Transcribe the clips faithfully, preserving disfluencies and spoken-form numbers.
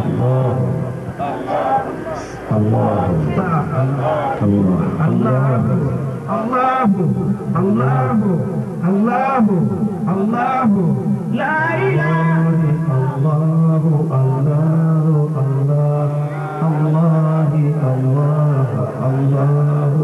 الله الله الله الله لا إله الله الله الله الله الله الله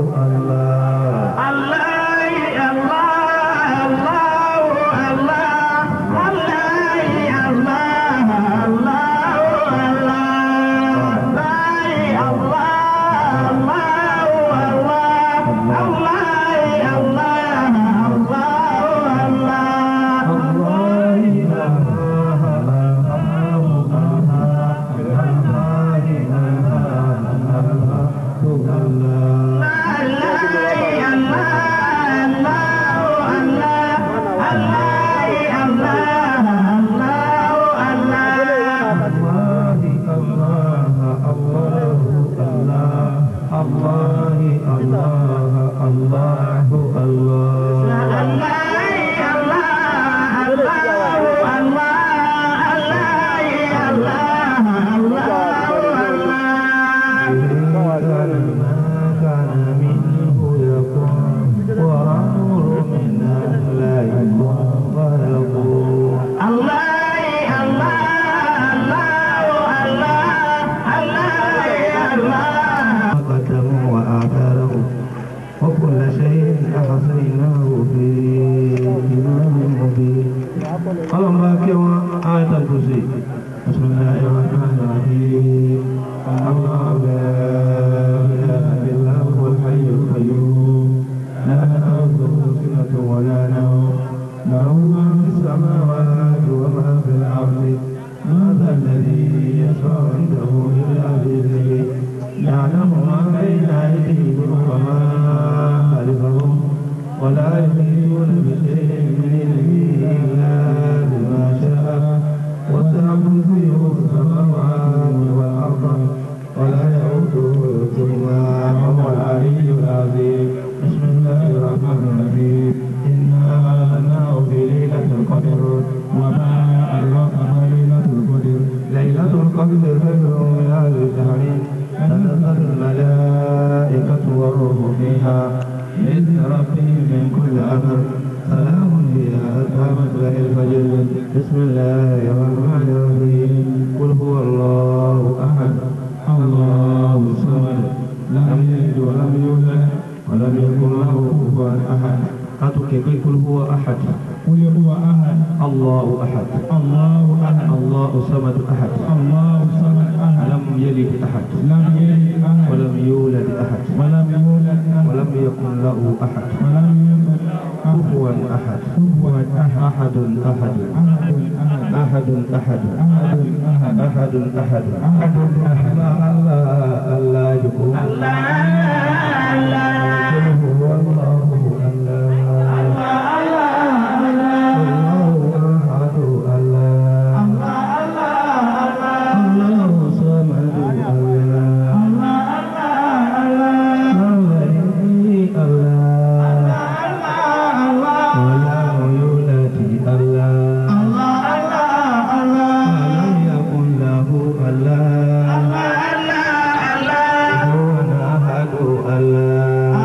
Allah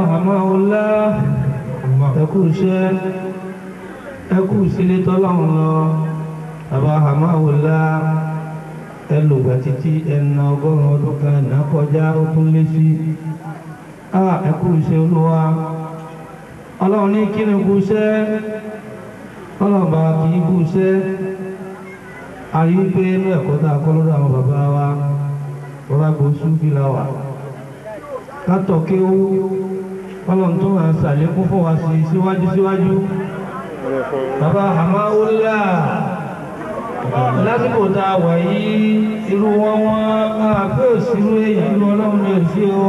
hamahullah ẹkú iṣẹ́ ẹkú sílé tọ́lọ́run lọ bàbá hamahullah ẹlògbà títí ẹnà ọgọ́rùn ọdún kan ẹ̀nà kọjá ó tún lé sí ẹkú iṣẹ́ olúwa ọlọ́run ní kí ni kú iṣẹ́ ọlọ́ọ̀bá kì í kú iṣẹ́ àrí wípé inú ẹ̀kọ́ tá a kọ́ lọ́dọ̀ àwọn bàbá wa rọra gbòòsù fìlà wà kátọ̀ kí ó ọlọ́run tó máa ṣàlékún fún wa sí síwájú síwájú bàbá hamahullah lásìkò tá a wà yìí irú wọn wọn àgbẹ̀ òsirú èyí irú ọlọ́run ní òsì o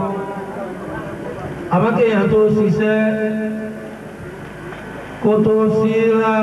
àbákẹ́yàn tó ṣiṣẹ́ kó tó síra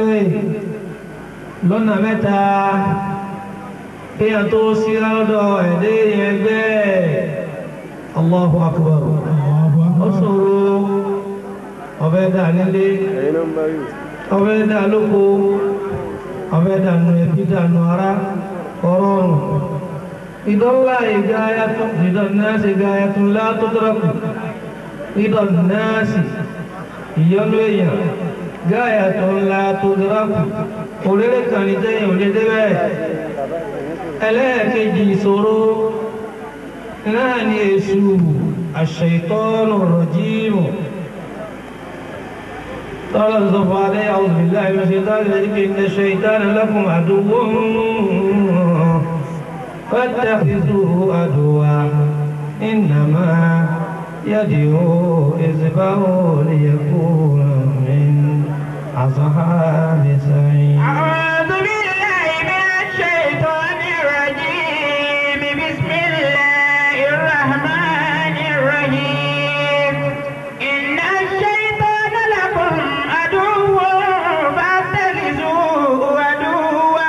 lọ́nà mẹ́ta kéèyàn tó síra lọ́dọ̀ ẹ̀dẹ́ yẹn gbẹ́ Allahu akbar ó ṣòro ọ̀fẹ́ dà nílé ọ̀fẹ́ dà lóko ọ̀fẹ́ dà nù ẹbí dà nù ara ọ̀rọ̀rùn ìdọ́lá ìgáyàtún ìdọ̀nàṣì ìgáyàtún látọ́tọ́rọ̀kù ìdọ̀nàṣì ìyọ́nú èèyàn gáyàtún látọ́tọ́rọ̀kù òrèrè kan ní tẹ́yìn òlé débẹ̀ ẹlẹ́ẹ̀kejì ìṣòro náà ni èṣù àṣẹ̀tọ́nù rọ̀jíìmù قال الصفا عليه أعوذ بالله من الشيطان الرجيم إن الشيطان لكم عدو فاتخذوه عدوا إنما يدعو حزبه ليكون من أصحاب السعير أعوذ بالله من الشيطان الرجيم بسم الله الرحمن الرحيم إن الشيطان لكم عدو فاتخذوه عدوا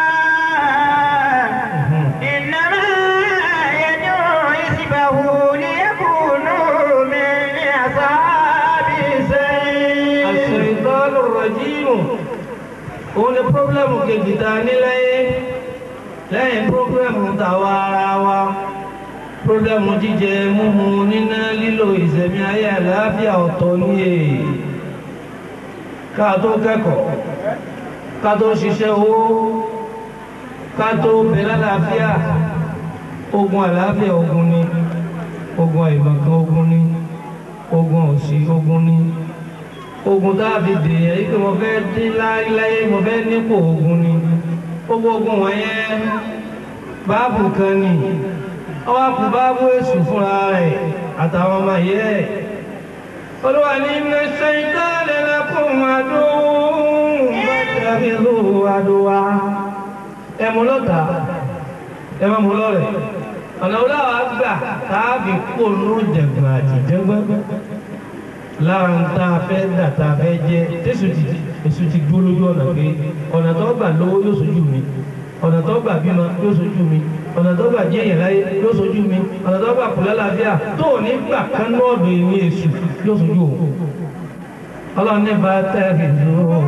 إنما يدعو حزبه ليكونوا من أصحاب السعير الشيطان الرجيم òun ni pọ́blẹ́mù kejì ta ní lẹ́yìn lẹ́yìn pọ́blẹ́mù tàwa ara wa pọ́blẹ́mù jíjẹ múmu níná lílo ìṣẹ̀mí ayé àlàáfíà ọ̀tọ̀ ní èyí ká tó kẹ́kọ̀ọ́ ká tó ṣiṣẹ́ owó ká tó bẹ̀rẹ̀ àlàáfíà ogun àlàáfíà ogun ni ogun àìmọ̀kan ogun ni ogun òṣì ogun ni ogun tá a fi dèèyàn yìí pé mo fẹ́ dín láyé mo fẹ́ nípò ogun ni gbogbo ogun wọ̀nyẹn báàbù kan ni ọwọ́ kù báàbù èṣù fúnra rẹ̀ àtàwọn ọmọ yẹ ẹ̀ olúwa ní inna shaytana lakum aduwwun fattakhidhuhu aduwwa ẹ̀mú lọ́tà ẹ̀mú mú lọ́rẹ̀ ọ̀nà oláwà gbà tààbí kó ló jẹ̀gbọ̀n àti jẹ́gbọ́n lára ń tá a fẹ́ dà tá a fẹ́ jẹ́ tẹ́sù ti èsù ti gbó lójú ọ̀nà pé ọ̀nà tó gbà lówó yóò sojú mi ọ̀nà tó gbà bímọ yóò sojú mi ọ̀nà tó gbà jẹ́ èèyàn láyé yóò sojú mi ọ̀nà tó gbà kù lálàáfíà tó ní gbà kán lọ́ọ̀dù èmi èsù yóò sojú òun ọlọ́run ní bá tẹ́ẹ̀kì lóòrùn.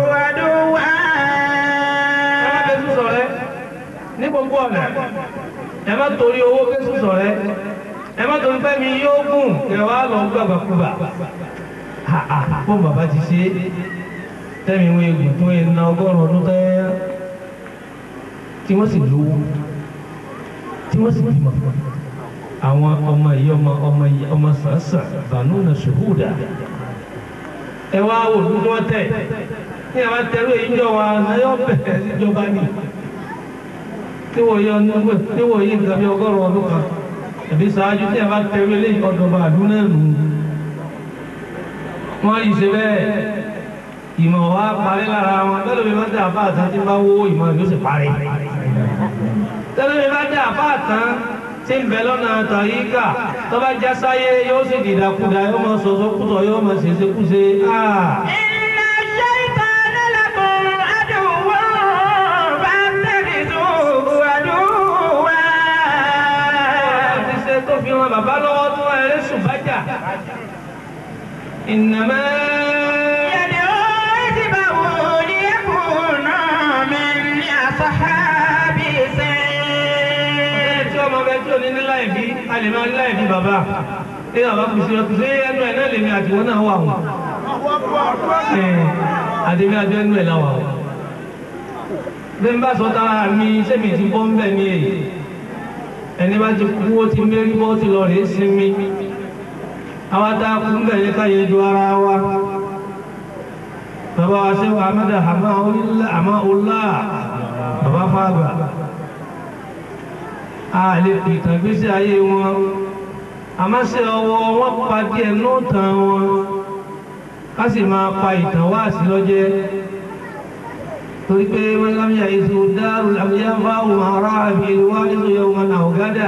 ẹ má kẹ́sù sọ̀rẹ́ ní gbogbo ọ̀nà ẹ má torí owó kẹ́sù sọ̀rẹ́ ẹ má torí fẹ́ mi yóò gùn kẹwàá lọ gbàgbàkúgbà fún bàbá ti ṣe tẹ́mi wọn egbò tó yẹ ná ọgọ́rùn ọdún tẹ́ tí wọ́n sì lówó tí wọ́n sì bímọ àwọn ọmọ yìí ọmọ ọmọ yìí ọmọ sàǹsàn bànú na ṣùhúdà ẹ wá wò ló tí wọ́n tẹ̀ ní àwọn tẹ̀lé èyí jọ wa náyọ̀ bẹ̀rẹ̀ síjọba ni tí wọ́n yọ ní wọ́n yí nǹkan bí ọgọ́rùn ọdún kan ẹ̀bí sáájú tí a bá tẹ̀lé lé ọ̀dọ̀bà àdúnà nù wọ́n yìí ṣe bẹ́ẹ̀ ìmọ̀ wa parí lára wọn tẹ́lẹ̀ mi bá dé àbá àtàn tí bá wó ìmọ̀ yóò sì parí tẹ́lẹ̀ mi bá dé àbá àtàn tí ń bẹ lọ́nà tàyíkà tó bá já sáyé yóò sì dìdàkudà yóò máa sọ̀sọ́ kúsọ̀ yóò máa ṣèṣe kúṣe. bàbá lọ́wọ́ tó ẹrẹ́ sùn bá jà ìnàmá yẹ̀dẹ̀ ó ti bá wò ní ẹkùn náà mi ní àṣàbí sẹ́yìn. tí ọmọ bẹ tí ò ní ní láìbí a lè máa ní láìbí bàbá ẹ àwọn kùsì ọkùnrin ṣé ẹnu ẹ̀ náà lèmi àtiwọ́n náà wà wọ́n àdèmí àjọ ẹnu ẹ̀ láwà wọ́n bí n bá sọ tára mi sẹ́mi ti bọ́ ń bẹ̀ ní èyí ẹni bá ti kú ó ti mérí bọ́ ti lọ rèé sinmi àwọn tá a kú ń bẹ̀rẹ̀ ká yẹjú ara wa bàbá wa ṣe wà mẹ́ta àmọ́ ọlá bàbá fàgbà a lè fi ìtàn gbésí ayé wọn àmọ́ ṣe ọwọ́ wọn pa díẹ̀ náà tàn wọn ká sì máa pa ìtàn wá sí lọ́jẹ́ torí pé wọ́n lámìyà èso dáàrú lámìyà fáwọn ará àbí ìwà nínú yẹ̀wò wọn náà gádà.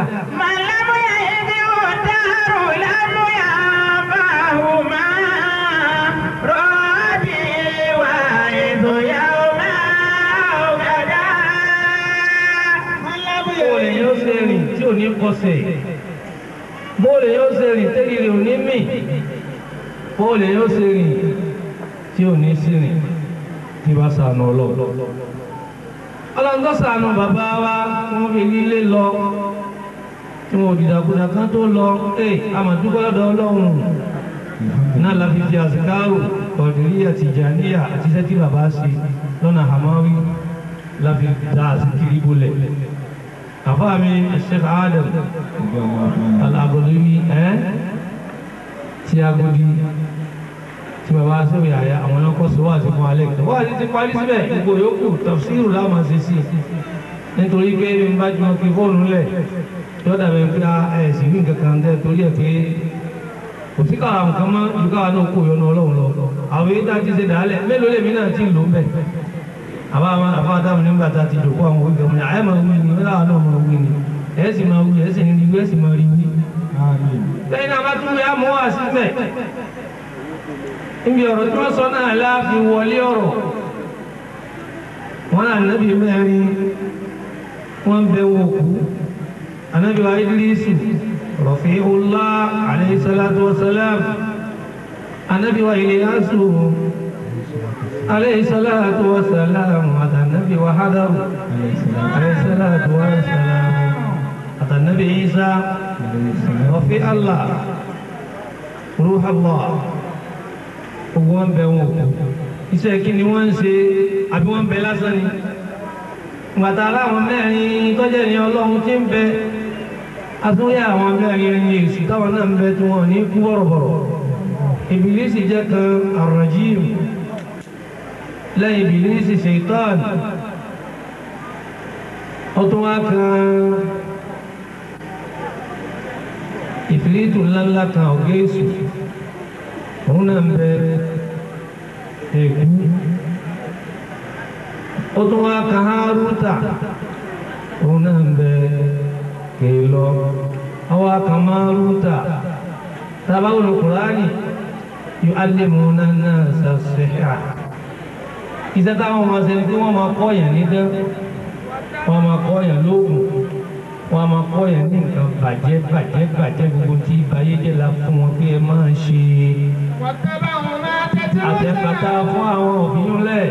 Tí ò ní kọsẹ̀ bóòlù yóò ṣe rìn tẹ́lẹ̀ rẹ̀ ò ní mì bóòlù yóò ṣe rìn tí ò ní sí rìn tí bá sànù ọlọ́ọ̀ ọlọ́ńtọ́ sànù bàbá wa wọ́n fi nílé lọ tí wọ́n dìdàkudà kan tó lọ ẹ̀ àmàdúgbò lọ́dọ̀ ọlọ́run náà la fi fi àsìkáàrò Kọ̀dìríyà Tìjàníyà àti iṣẹ́ tí bàbá ṣe lọ́nà Hamawi la fi dá àsìkiri bolẹ̀. Afami Sheikh Adam Al-Agodi ẹ́ tí Agodi tí bàbá sẹ́wì àyà àwọn ọlọ́kọ́ sọ wà sí fún alẹ́ kìtà wà ní ti parí síbẹ̀ gbogbo yòókù tafsiru láàmà sí sí nítorí pé n bá jùmọ̀ kí fóònù lẹ̀ yọ́dà bẹ̀ pé ẹ̀sìn ní kankan tẹ́ torí ẹ̀ pé kò sí káwa nǹkan mọ́ ju káwa náà kó yọnu ọlọ́run lọ àwọn èyí tá a ti ṣe dàálẹ̀ mélòó lèmi náà ti lò ń bẹ̀ àbá àbá àdáhùn nígbà tá a ti dòkó àwọn òwe gẹ̀mọ́ àyè máa wí ni láwọn náà máa wí ni ẹ̀ sì máa wí ẹ̀ sì ní ìwé sì máa rí wí. lẹ́yìn náà bá tún wí àmọ́ wà síbẹ̀ níbi ọ̀rọ̀ tí wọ́n sọ náà láàfin wọlé ọ̀rọ̀ wọn ànábì mẹ́rin wọ́n ń bẹ wọ́n kú ànábì wa Idrisu Rafi'ullah alayhi salatu wa salam ànábì wa Ilyasu alayhi salatu wa salam àtànábì wa Hadaru alayhi salatu wa salam àtànábì Isa Rafi'ullah Ruhullah gbogbo wọn bẹ wọn kú iṣẹ́ kí ni wọ́n ń ṣe àbí wọ́n ń bẹ lásán ni gbàtà aláwọn mẹ́rin tọ́jẹ́ ní ọlọ́run tí ń bẹ àtúnyẹ àwọn mẹ́rin ní èsì táwọn náà ń bẹ tí wọ́n ní kú bọ̀rọ̀bọ̀rọ̀ ìbílísì jẹ́ kan ar-rajim lẹ́yìn ìbílísì ṣaitan ọtún wá kan ìfìlítù ńláńlá kan ọ̀gá èṣù òun náà ń bẹ èkú ó tún wá ka Hárótà òun náà ń bẹ kèlọ àwọn aka Márótà tábàwọn Kùránì yu'allimuna an-nasa as-sihra iṣẹ́ táwọn ọmọ ṣe ni pé wọ́n máa kọ́ yẹn ní dán wọ́n máa kọ́ yẹn lóògùn wọ́n máa kọ́ yẹn ní nǹkan bàjẹ́ bàjẹ́ bàjẹ́ gbogbo tí ìbáyéjẹ́ la fún wọn pé ẹ máa ń ṣe àtẹ̀pàtà fún àwọn òbíúnlẹ̀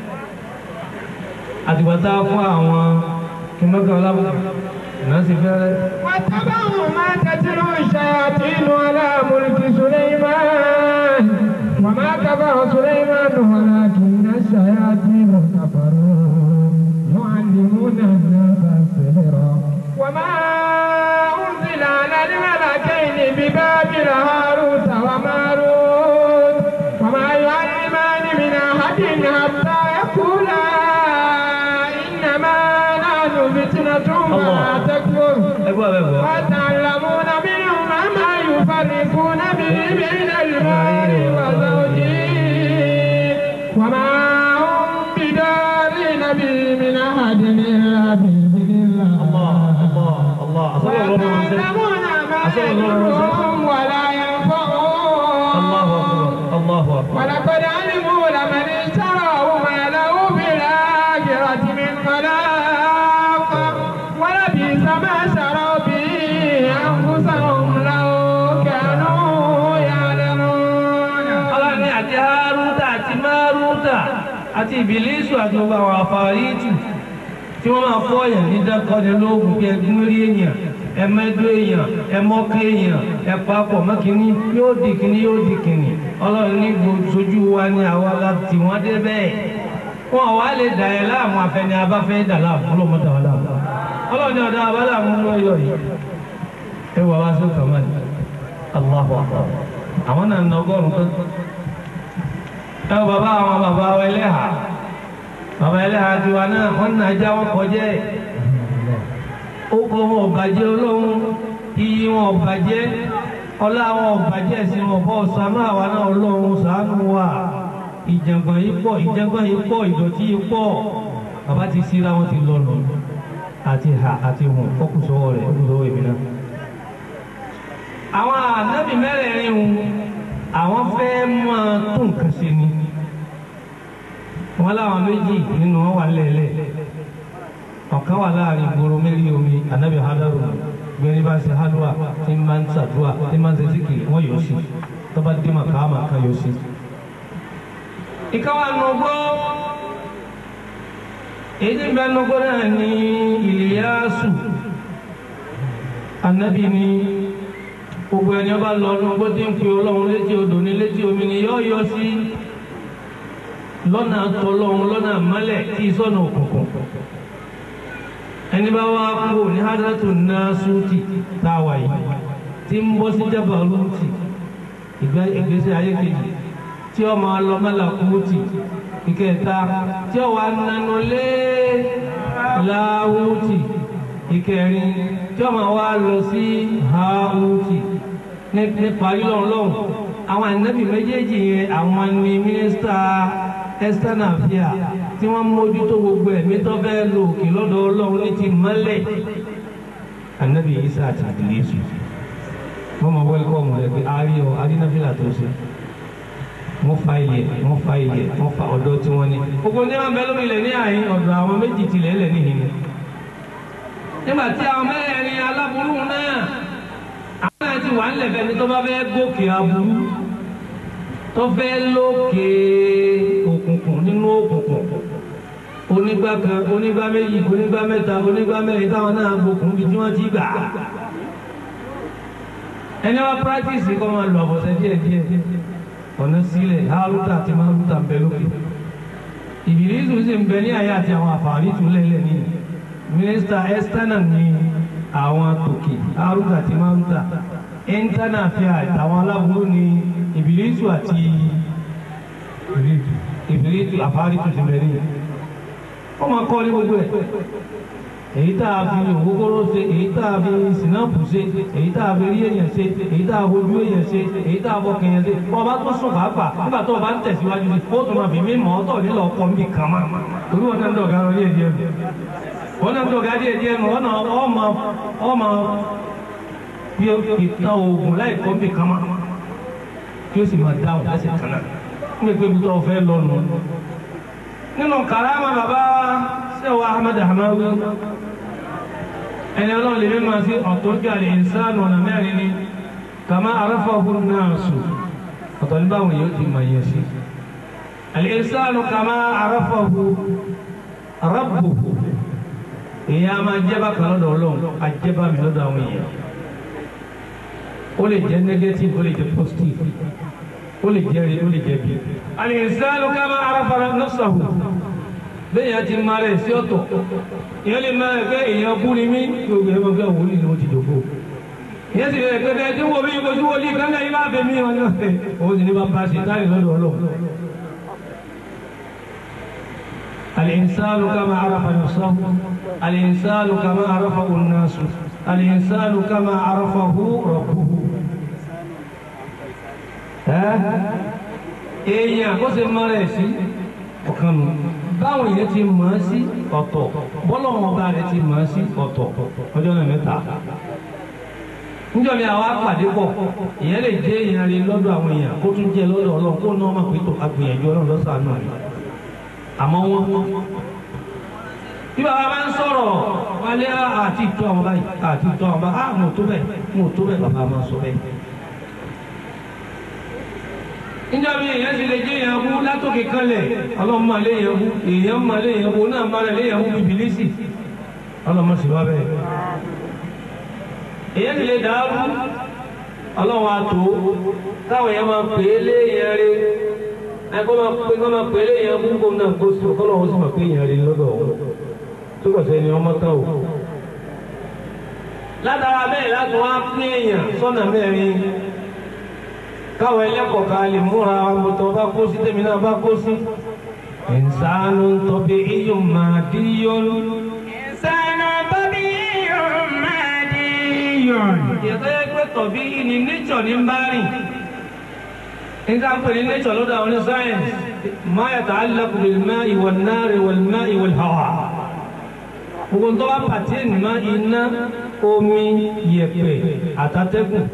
àtìpàtà fún àwọn kìnnìkan lábùkù náà sì fẹ́rẹ́. واتبعوا ما تتلو الشياطين على ملك سليمان وما كفر سليمان ولكن الشياطين كفروا يعلمون الناس السحر وما أنزل على الملكين ببابل هاروت وماروت وما يعلمان من أحد حتى يقولا إنما نحن فتنة فلا تكفر وتعلمون منهما ما يفرقون به بين المرء وزوجه وما هم بدارين به من أحد إلا بإذن الله ويعلمون ما يضرهم ولا ينفعهم الله أكبر الله أكبر ولقد علموا لمن اشتراه ما له في الآخرة من خلاق ولبئس ما شروا به أنفسهم لو كانوا يعلمون. Allah ní àti Hárótà àti Márótà àti Ìbílísù àti gbogbo àwọn àfàrítù tí wọ́n máa fọ́ ọ̀yàn ní dákọ́ni lóògùn bí ẹgbẹ́ rí èèyàn ẹmẹdú èèyàn ẹmọkẹ èèyàn ẹpapọ̀ mọ́kìnní yóò di kìnní yóò di kìnní ọlọ́run ní sojú wa ní àwa láti wọ́n dé bẹ́ẹ̀ wọn wá lè dà ẹ́ láàmú afẹ́ni abáfẹ́ dà láàmú ọlọ́mọdé wà láàmú ọlọ́run ní ọ̀dà abáláàmú ló yọ yìí ẹ wà wá sí kàmáàlì Allahu Akbar àwọn náà nà ọgọ́rùn-ún tó ẹ wọ bàbá àwọn bàbá wa ẹlẹ́hà bàbá ẹlẹ́hà tiwa náà wọ́n nà já wọn kọjá ẹ̀ ó kọ́ wọn ọ̀bàjẹ́ ọlọ́run iyì wọn ọ̀bàjẹ́ ọlá wọn ọ̀bàjẹ́ sí wọn bọ́ ṣàánú àwa náà ọlọ́run ṣàánú wa ìjàngbọ̀n yìí pọ̀ ìjàngbọ̀n yìí pọ̀ ìdọ̀tí yìí pọ̀ bàbá ti síra wọn ti lọ lọ àti hà àti hùn fọ́kùsọ́wọ́ rẹ̀ fọ́kùsọ́wọ́ èmi náà. àwọn ànábì mẹ́rẹ̀ẹ̀rin hùn àwọn fẹ́ máa tún nǹkan ṣe ni wọn láwọn méjì nínú wọn wà lẹ́lẹ̀ ọ̀kan wà láàrin ìgboro mẹ́rin omi ànábì hadaru gbẹ̀rẹ̀ bá ṣe halwa tí máa ń ṣàdúrà tí máa ń ṣe síkì wọ́n yóò sí tó bá dé màkàmà kan yóò sí. ìkáwà nùgbọ́ èyí bẹ́ẹ̀ nùgbọ́ náà ní Ìlíyásù ànábì ní gbogbo ẹni ọba lọ nùgbọ́ tí ń pe ọlọ́run létí odò ní létí omi ni yọ́ yọ sí lọ́nà tọ́lọ́run lọ́nà mọ́lẹ̀ tí sọ́nà òkùnkùn ẹni bá wá kú ní hadratu nasuti táwa yìí tí ń bọ́ sí jabaluti ìgbésẹ̀ ayé kejì tí ó máa lọ malakuti ìkẹta tí ó wà nánú lé láwùtì ìkẹrin tí ó máa wá lọ sí háwùtì ní parí lọ́nlọ́n àwọn ànábì méjèèjì yẹn àwọn ni mínísítà external affairs tí wọ́n mójútó gbogbo ẹ̀mí tó fẹ́ lò òkè lọ́dọ̀ ọlọ́run ní ti mọ́lẹ̀ ànábì Ìsá àti Ìdírísù wọ́n máa wẹ́lkọ́mù rẹ̀ pé àárí ọ adínáfílà tó ṣe wọ́n fa ilẹ̀ wọ́n fa ilẹ̀ wọ́n fa ọ̀dọ́ tí wọ́n ní. gbogbo ní wọn bẹ lórí ilẹ̀ ní àyín ọ̀dọ̀ àwọn méjì tilẹ̀ lẹ̀ níhìn ni. nígbà tí àwọn mẹ́rin aláburú náà àwọn náà ti wà ńlẹ̀ fẹ́ni tó bá fẹ́ gòkè aburú tó fẹ́ lókè òkùnkùn nínú òkùnkùn onígbà kan onígbà méjì onígbà mẹ́ta onígbà mẹ́rin táwọn náà gbókùn bí tí wọ́n ti gbà. ẹni wá practice kọ́ máa lọ àbọ̀sẹ̀ díẹ̀ díẹ̀ ọ̀nà sílẹ̀ Hárútà àti Márútà ń bẹ lókè Ìbílísù sì ń bẹ ní àyè àti àwọn àfààní tún lẹ́lẹ̀ ní mínísítà external ní àwọn tòkè Hárútà àti Márútà internal affairs àwọn aláburú ní Ìbílísù àti Ìbílísù àfààní tún ti bẹ ní wọ́n máa kọ́ ní gbogbo ẹ̀ èyí tá a fi ògógóró ṣe èyí tá a fi sinapu ṣe èyí tá a fi rí èèyàn ṣe èyí tá a fojú èèyàn ṣe èyí tá a fọkàn èèyàn ṣe bọ́ ọba tó sùn pàápàá nígbà tó o bá ń tẹ̀síwájú sí kóòtù máa fi mí mọ́ ọ́tọ̀ nílò ọkọ̀ níbi kan máa torí wọn náà ń dọ̀gá díẹ̀ díẹ̀ wọn náà ń dọ̀gá díẹ̀ díẹ̀ nù ọ̀nà ọmọ ọmọ bí ìtàn oògùn láì kọ́ níbi kan máa kí ó sì máa dáhùn lẹ́sẹ̀ kan náà nígbà pé tó fẹ́ lọ nù. nínú kàrámà bàbá sẹ́wọ̀ Ahmad Hamawi ẹni ọlọ́run lè mímọ̀ sí ọ̀tọ́ kí àlè ìsáànù ọ̀nà mẹ́rin ni kàmá arafahu an-nasu ọ̀tọ̀ ní báwọn yóò ti mọ̀ yẹ sí àlè ìsáànù kàmá arafahu rabbuhu èyí a máa jẹ́bà kan lọ́dọ̀ ọlọ́run àjẹ́bà mi lọ́dọ̀ àwọn èèyàn ó lè jẹ́ negative ó lè jẹ́ positive ó lè jẹ́ rí ó lè jẹ́ bí àlè ìsáànù kàmá arafa nafsahu bẹ́ẹ̀ yà ti máa rẹ̀ sí ọ̀tọ̀ ìyẹn lè máa rẹ̀ pé èèyàn bú ni mí gbogbo ẹ̀ máa fẹ́ wò ní ìlú ti dògbò ìyẹn sì rẹ̀ pé bẹ́ẹ̀ tí wọ́n mi kojú wọlé kánlẹ̀ yìí máa fẹ́ mí wọn náà fẹ́ òun sì ní bá bá ṣe táyì lọ́dọ̀ ọlọ́run. al-insanu kama arafa nafsahu al-insanu kama arafahu an-nasu al-insanu kama arafahu rabbuhu. èèyàn kó ṣe máa rẹ̀ sí ọ̀kan nù báwọn èèyàn ti mọ̀ ọ́ sí ọ̀tọ̀ bọ́lọ́wọ́n ọba rẹ̀ ti mọ̀ ọ́ sí ọ̀tọ̀ ọjọ́ náà mẹ́ta. níjọ́ mi àwa pàdé pọ̀ ìyẹn lè jẹ́ èèyàn rí lọ́dọ̀ àwọn èèyàn kó tún jẹ́ lọ́dọ̀ ọlọ́run kó náà máa pè tó agbìyànjú ọlọ́run lọ́sàn-án náà àmọ́ wọ́n bí bàbá bá ń sọ̀rọ̀ wálé àti ìtọ́ àwọn báyìí àti ìtọ́ àwọn báyìí àwọn ò tó bẹ́ẹ̀ wọn ò tó bẹ́ẹ̀ bàbá máa sọ bẹ́ẹ̀. níjọ́ mi èèyàn ti lè jẹ́ èèyàn bú látòkè kanlẹ̀ ọlọ́run máa lé èèyàn bú èèyàn máa lé èèyàn bú náà máa lé èèyàn bú Ìbílísì ọlọ́run sì wá bẹ́ẹ̀. èyàn ti lè dàrú ọlọ́run àtò táwọn èèyàn máa pè é léèyàn rí ẹgbẹ́ máa pè é máa pè é léèyàn gbogbo náà kó sí ọlọ́run sì máa pè é èèyàn rí lọ́dọ̀ ọ̀hún tó kọ̀ sẹ́ni ọmọ tán o. látara bẹ́ẹ̀ láti wá pín èèyàn sọ́nà mẹ́rin káwọn ẹlẹ́kọ̀ọ́ ká lè múra ọmọọ̀tọ̀ bá kó sí tèmi náà bá kó sí. ìsánú tọ́bi iyùn máa díyọ́n. ìsánú tọ́bi iyùn máa díyọ́n. ìyàtọ̀ yẹ pé tọ̀bí ni nature ní bá rìn. nígbà pé ní nature lọ́dọ̀ àwọn oníṣáyẹ̀nsì máa yata'allaqu bil-ma'i wan-nari wal-ma'i wal-hawa. gbogbo ń tọ́ bá pàtí ènìmá iná omi yẹ̀pẹ̀ àtàtẹ́gùn.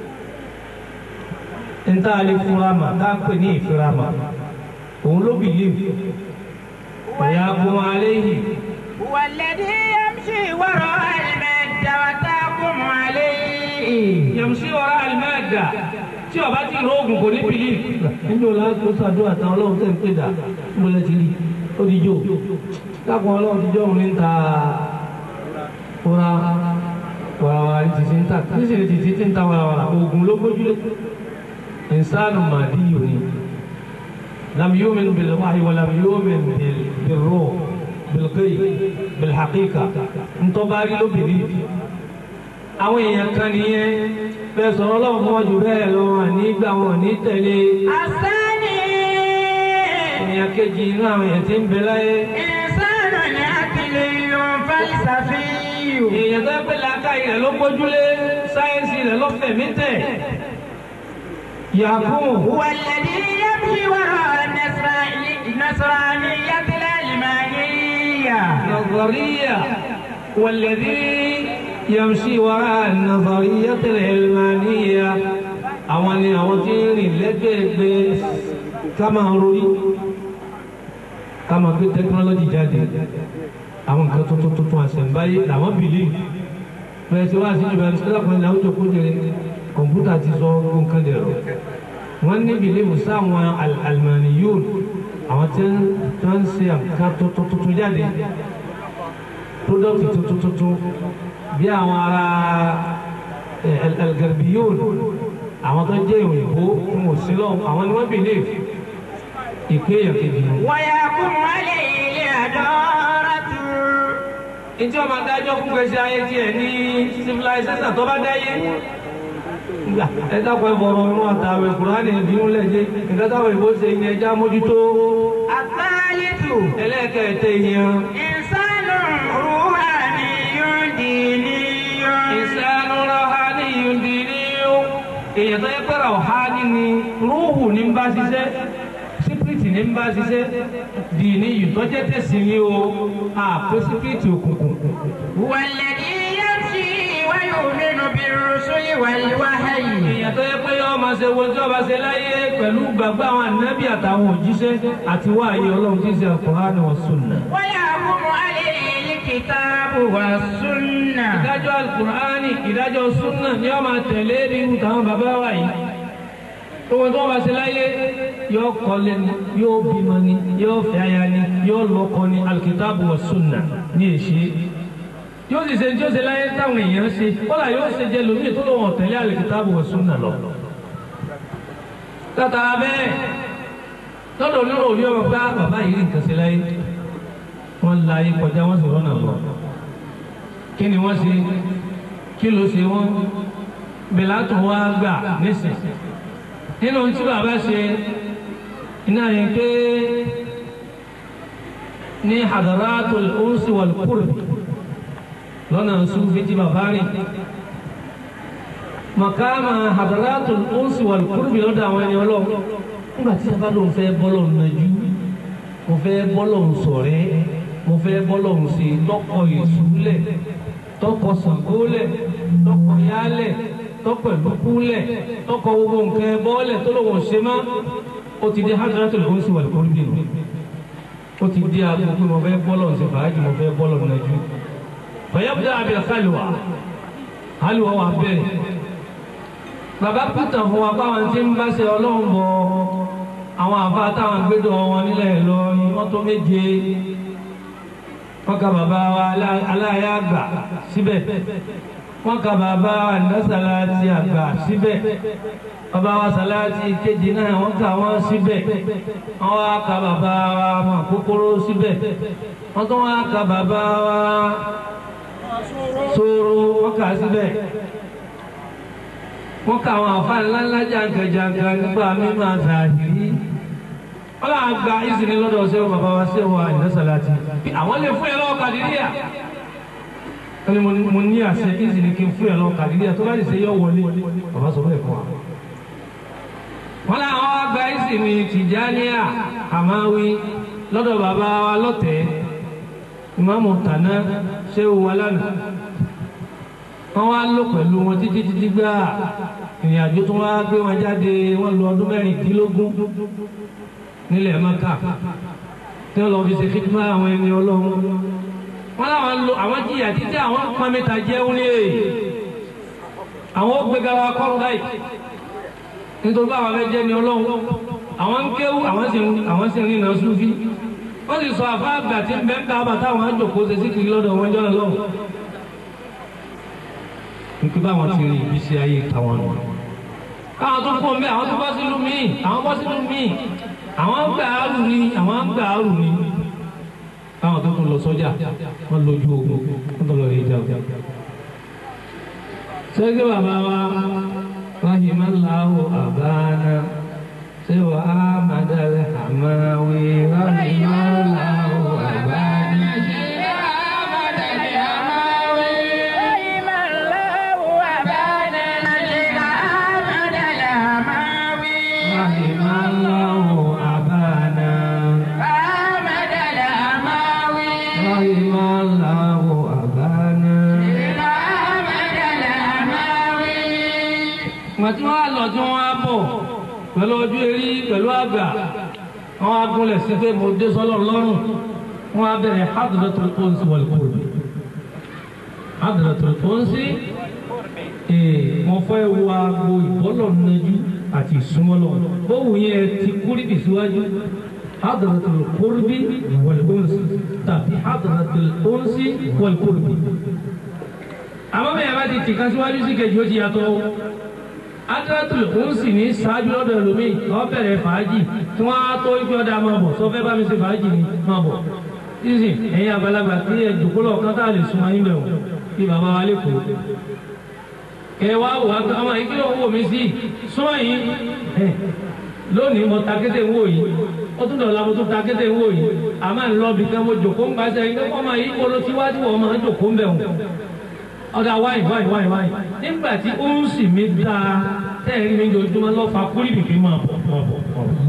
nta ale furama ká pè ní ìfurama òun ló bìlíìfù ọ̀yà kún aléyìí. والذي يمشي وراء المادة وتقوم عليه. يمشي وراء المادة tí o bá ti rògùn kò ní bìlíìfù. níjọ́ la kó sàdúrà tán ọlọ́run tẹ̀ ń pè dà mo lè ti rí ó di jò lákùn ọlọ́run ti jọ́ òun ní ta wàrà wàrà ti ti ń ta kí sì ti ti ń ta wàrà oògùn ló gbójúlé. إنسان مادي لم يؤمن بالوحي ولم يؤمن بالروح بالغيب بالحقيقة انتباري له بليف أو يكنيه فسر الله وجبال ونيبا ونيتلي الثاني يكجينا ويتم بلاي إنسان عقلي فلسفي يتبع لك إلى لو بجولي ساينسي لو فهمته يقوم هو الذي يمشي وراء النصرانية العلمانية نظرية والذي يمشي وراء النظرية العلمانية أولي أوتيني لك كما روي كما في التكنولوجي جديد àwọn nǹkan tuntun tuntun àṣẹ̀ǹbáyé làwọn bìlì bẹ́ẹ̀ tí wàá sí ìbẹ̀rù sílẹ̀ kan náà ó jókòó jẹrẹ kọ̀ǹpútà ti sọ nǹkan dẹ̀rọ wọ́n ní bìlíìfù sáwọn almaniyun àwọn tí wọ́n ń ṣe nǹkan tuntun tuntun jáde product tuntun tuntun bí àwọn ará algarbiyun àwọn tó jẹ́ òyìnbó fún òsínlọ́ àwọn ni wọ́n bìlíìfù ìpéyàn kejì. wọ́yà kún wálé ilé àdọ́rà tù. ìjọ máa dájọ́ fún gbèsè ayé tiẹ̀ ní civilization tó bá dáyé. ẹ dákọ̀ ẹ bọ̀rọ̀ ọ̀run àtàwẹ̀ kùránì ìbínú lẹ́jẹ̀ nǹkan táwọn ìbò ṣe ní ẹja mójútó. àtàlẹ́tù. ẹlẹ́kẹ̀ẹ́tẹ̀ yẹn. ìsánú rúhàní yóò dì ní yóò. ìsánú rúhàní yóò dì ní yóò. èèyàn tó yẹ pé rúhàní ni rúhù ní bá ṣiṣẹ́ sípírìtì ní bá ṣiṣẹ́ dì ní yìí tó jẹ́ tẹ̀sí ní o àpò sípírìtì òkùnkùn. wàlẹ́dí yẹ́sì wáyò nínú bí rusuli wàlúwàhàyì. èèyàn tó yẹ pé yọ máa ṣe wo tí ọba ṣe láyé pẹ̀lú gbàgbọ́ àwọn ànábì àtàwọn òjíṣẹ́ àti wáyé ọlọ́run tí ń ṣe Al-Qur'ani wa Sunnah. wáyà kúmù alẹ́ ilé kìtàbù wa Sunnah. ìdájọ́ Al-Qur'ani ìdájọ́ Sunnah ni wọ́n máa tẹ̀lé nínú táwọn bàbá wa yìí. owó tí wọ́n bá ṣe láyé yóò kọ́lé ni yóò bímọ ni yóò fẹ́ aya ni yóò lọ́kọ ni Al-Kitabu wa Sunnah ní èṣe. yóò sì ṣe ní tí ó ṣe láyé táwọn èèyàn ṣe kọ́lá yóò ṣe jẹ lómi tó lọ́wọ́ tẹ̀lé Al-Kitabu wa Sunnah lọ. tàtàrà bẹ́ẹ̀ lọ́dọ̀ onírò òní ọmọ pé bàbá yìí rí nǹkan ṣe láyé wọ́n la ayé kọjá wọ́n sì rọ́nà lọ. kí ni wọ́n ṣe kí ló ṣe wọ́n bẹ̀lá tó wá gbà nísìn nínú tí bàbá ṣe iná yẹn pé ní hadaratul unsi wal qurbi lọ́nà Sufi tí bàbá rìn makama hadaratul unsi wal qurbi lọ́dọ̀ àwọn ẹni ọlọ́run nígbà tí bàbá lòun fẹ́ bọ́lọ̀ nàjú mo fẹ́ bọ́lọ̀ sọ̀rẹ́ mo fẹ́ bọ́lọ̀ ṣe tọkọ ìṣúlẹ̀ tọkọ sàngólẹ̀ tọkọ yálẹ̀ tọkọ ìdúkúlẹ̀ tọkọ gbogbo nǹkan bọ́ọ̀lẹ̀ tó lòun ṣe má ó ti di hadaratul unsi wal qurbi nù ó ti di aago pé mo fẹ́ bọ́lọ̀ ṣe fàájì mo fẹ́ bọ́lọ̀ nàjú fayabda bil khalwa halwa wà bẹ́ẹ̀ bàbá pàtàkì fún wa báwọn tí ń bá ṣe ọlọ́run bọ̀ àwọn àfa táwọn gbẹ́dọ̀ wọn nílẹ̀ lọ wọ́n tó méje wọ́n ka bàbá wa aláya gbà síbẹ̀ wọ́n ka bàbá àndásálàtì àgbà síbẹ̀ bàbá wa sàláàtì kejì náà wọ́n ka wọ́n síbẹ̀ wọ́n wá ka bàbá wa mọ̀ kókóró síbẹ̀ wọ́n tún wá ka bàbá wa sóró wọ́n ka síbẹ̀ wọ́n ka àwọn àfa ńláńlá jàǹkàjàǹkà nípa mímọ́ àzàhìrí wọ́n là gba ìsìn lọ́dọ̀ sẹ́wọ̀n bàbá wa sẹ́wọ̀n àndásálàtì àwọn lè fún ẹ lọ́wọ́ kàdíríà mo ní àṣẹ ìsìn ní kí n fún ẹ lọ́wọ́ kàdíríà tó bá lè ṣe yọ wọlé bàbá sọ bẹ́ẹ̀ fún wa. wọ́n láwọn àgbà ìsìn ní Tìjàníyà Àmáwí lọ́dọ̀ bàbá wa lọ́tẹ̀ẹ́ ìmáàmù Tàná Ṣéhù wa lánàá wọ́n wá lò pẹ̀lú wọn títí títí gbà ìrìn àjò tó wá gbé wọn jáde wọ́n lò ọdún mẹ́rìndínlógún nílẹ̀ Mẹ́kà tí wọ́n lọ fi ṣe fídímà àwọn ẹni Ọlọ́run wọ́n láwọn lo àwọn jìyà títí àwọn pàmẹ́ta jẹun ní èyí àwọn ó gbéga wa kọ́rù láì nítorí pé àwọn afẹ́jẹ́ ni Ọlọ́run àwọn ń kéwú àwọn sì ń rìn náà Súfí wọ́n sì sọ àfá àgbà tí ń bẹ́ ń káàbà táwọn àjòkó ṣe sí kiri lọ́dọ̀ wọn jọ́nà lọ́wọ́ nítorí báwọn ti rí ìbísí ayé táwọn nù káwọn tó fún mi àwọn tó bọ́ sínú míì àwọn bọ́ sínú míì àwọn gbà áàrù ni àwọn gbà áàrù ni káwọn tó tún lọ sọ́jà wọ́n lójú ogun wọ́n tó lọ rí ìjà ogun. sẹ́gbẹ́ bàbá wa rahimallahu abana ṣé wà á madalẹ̀ Àmáwí rahimallahu abana. Màtí wọ́n á lọ tí wọ́n á bọ̀ pẹ̀lú ojú erí pẹ̀lú àgbà wọ́n á gúnlẹ̀ sí pé mo dé sọ́lọ́ lọ́rùn wọ́n á bẹ̀rẹ̀ hadratul unsi wal qurbi. Hadratul unsi mo fẹ́ wo aago ìbọ́lọ̀ nájú àti ìsúnmọ́lọ̀ bóun yẹn ti kúrìbì síwájú hadratul qurbi wal unsi tàbí hadratul unsi wal qurbi. àmọ́ bẹ́ẹ̀ bá ti tìka síwájú sí kejì ó ti yàtọ̀ adratul unsi ní ṣáájú lọ́dọ̀ ẹlòmí wọ́n bẹ̀rẹ̀ fàájì tí wọ́n á tó ife ọ̀dà máa bọ̀ sọ fẹ́ bá mi ṣe fàájì ni máa bọ̀ sísìn ẹ̀yin àgbàlagbà tí ẹ̀ dùkúlọ̀ kan tá a lè súnmọ́ yín bẹ̀rù bí bàbá wa lẹ́kọ̀ọ́ ẹ wá wò á ọmọ yìí kí ló ń wò mí sí súnmọ́ yìí lónìí mo ta kété ń wò yìí ó tún dọ̀la mo tún ta kété ń wò yìí àmọ́ ń lọ bí kan mo jòkó ń gbàṣẹ yìí ọmọ yìí kolo tíwájú wọn máa ń jòkó ń bẹ̀rù ọ̀dà wáyé wáyé wáyé wáyé nígbà tí ó ń sì mí dáa tẹ́ẹ̀rí mi jojúmọ́ lọ́ fa kúrì bìbí máa bọ̀ máa bọ̀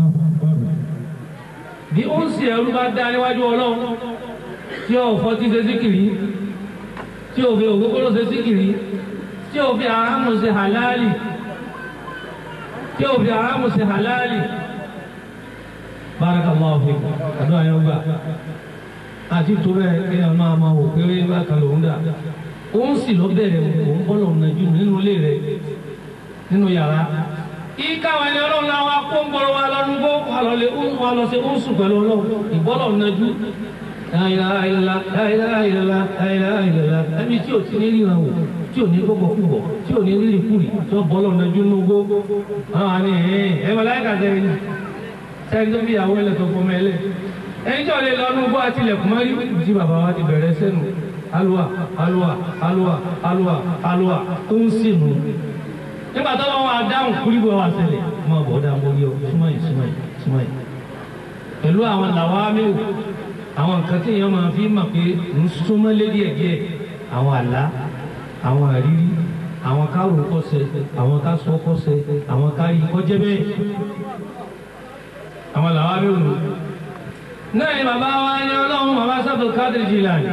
bí ó ń sì ẹrú bá dá níwájú Ọlọ́run tí ó fọtí ṣe síkìrì tí ó fi ògógóró ṣe síkìrì tí ó fi àrámù ṣe hàlálì tí ó fi àrámù ṣe hàlálì barakallahu fikum àdúrà yẹn gbà àti tó bẹ́ẹ̀ kí ẹ máa máa wò pé bá kan lòún dà ó ń sì lọ bẹ̀rẹ̀ òun bọ́lọ̀ nàjú nínú ilé rẹ̀ nínú yàrá. Ìkáwọn ẹni Ọlọ́run náà wá kó ń gbọ́rọ̀ wa lọ́nu gbó wà lọ sí oṣù pẹ̀lú Ọlọ́run ìbọ́lọ̀ nàjú. Láìláìlá láìláìlá láìláìlá ẹni tí ò ti ní ríran wò tí ò ní gbogbo kúbọ̀ tí ò ní rírì kúrì tí ó bọ́lọ̀ nàjú nínú gbó. Àwọn àní ẹ̀ ẹ̀ mọ̀láyìká sẹ́yìn sẹ́yìn tó bí ìyàwó ẹlẹ́ tó fọmọ ẹlẹ́. Ẹni tí ò lè lọ nú gbó àti ilẹ̀kùn mọ́rí tí bàbá wa ti bẹ̀rẹ̀ sẹ́nu. Alwa alwa alwa alwa alwa ó ń sìnú nígbà tó wọn wá dáhùn kúrìbọ wá ṣẹlẹ̀ mọ bọ dá mọ yọ súnmọ́ yìí súnmọ́ yìí súnmọ́ yìí pẹ̀lú àwọn làwọn amíwò àwọn nǹkan tí èèyàn máa fi mọ̀ pé ń súnmọ́ lé díẹ̀ díẹ̀ àwọn àlá àwọn àrírí àwọn káwò kọsẹ̀ àwọn kásọ kọsẹ̀ àwọn káyì kọjẹ bẹ́ẹ̀ àwọn làwọn amíwò náà ni bàbá wa ní Ọlọ́run bàbá Abdul Qadir Jilani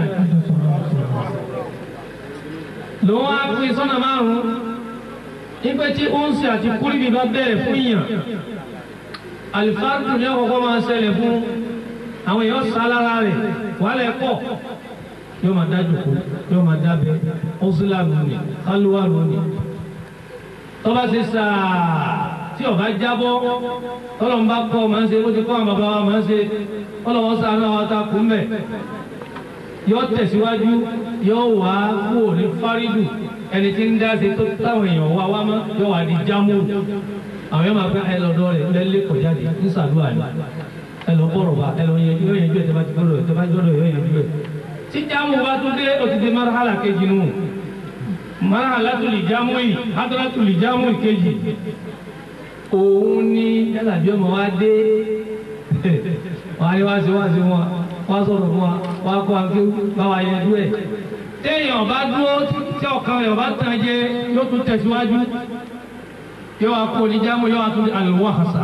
ló wá pín sọ́nà márùn-ún nígbà tí ó ń ṣe àti kúrìbì bá bẹ̀rẹ̀ fún yàn àlìfáàdù ní ọkọ̀ọ̀kọ́ máa ṣẹlẹ̀ fún àwọn èèyàn sálára rẹ̀ wàhálẹ̀ pọ̀ yóò máa dá jòkó yóò máa dábẹ́ ọ́sílà lónìí kálúwà lónìí tọ́ba ṣe sáà tí ọba jábọ́ tọ́lọ̀ ń bá kọ́ máa ń ṣe bó ti kọ́ àwọn bàbá wa máa ń ṣe ọlọ́wọ́ sàánú àwọn atakùn mẹ́ yóò tẹ̀síwájú yóò wá kúrò ní fárídù ẹni tí ń dá sí tó táwọn èèyàn wá wá mọ́ yóò wá di jámù àwọn yóò máa fẹ́ ẹ lọ́dọ̀ rẹ̀ ẹ lé kọjá di ní sàdúrà ni ẹ lọ bọ̀rọ̀ bá ẹ lọ yẹn yóò yẹn ju ẹ tẹ́ bá ti gbọ́dọ̀ ẹ tẹ́ bá gbọ́dọ̀ yóò yẹn ju ẹ. tí jámù bá tún dé o ti di marahala kejì nù marahala tó lè jámù yìí hadara tó lè jámù kejì òun ni yálàbí ọmọ wa dé wàá ní wá sí wá sí wọn wá sọ̀rọ̀ fún wa wá kó àǹkí bá wa yẹn ju ẹ. téèyàn bá dúró tí ọkàn rẹ̀ bá tàn jẹ yóò tún tẹ̀síwájú yóò wá kó oníjàmù yóò wá tún al-wahasa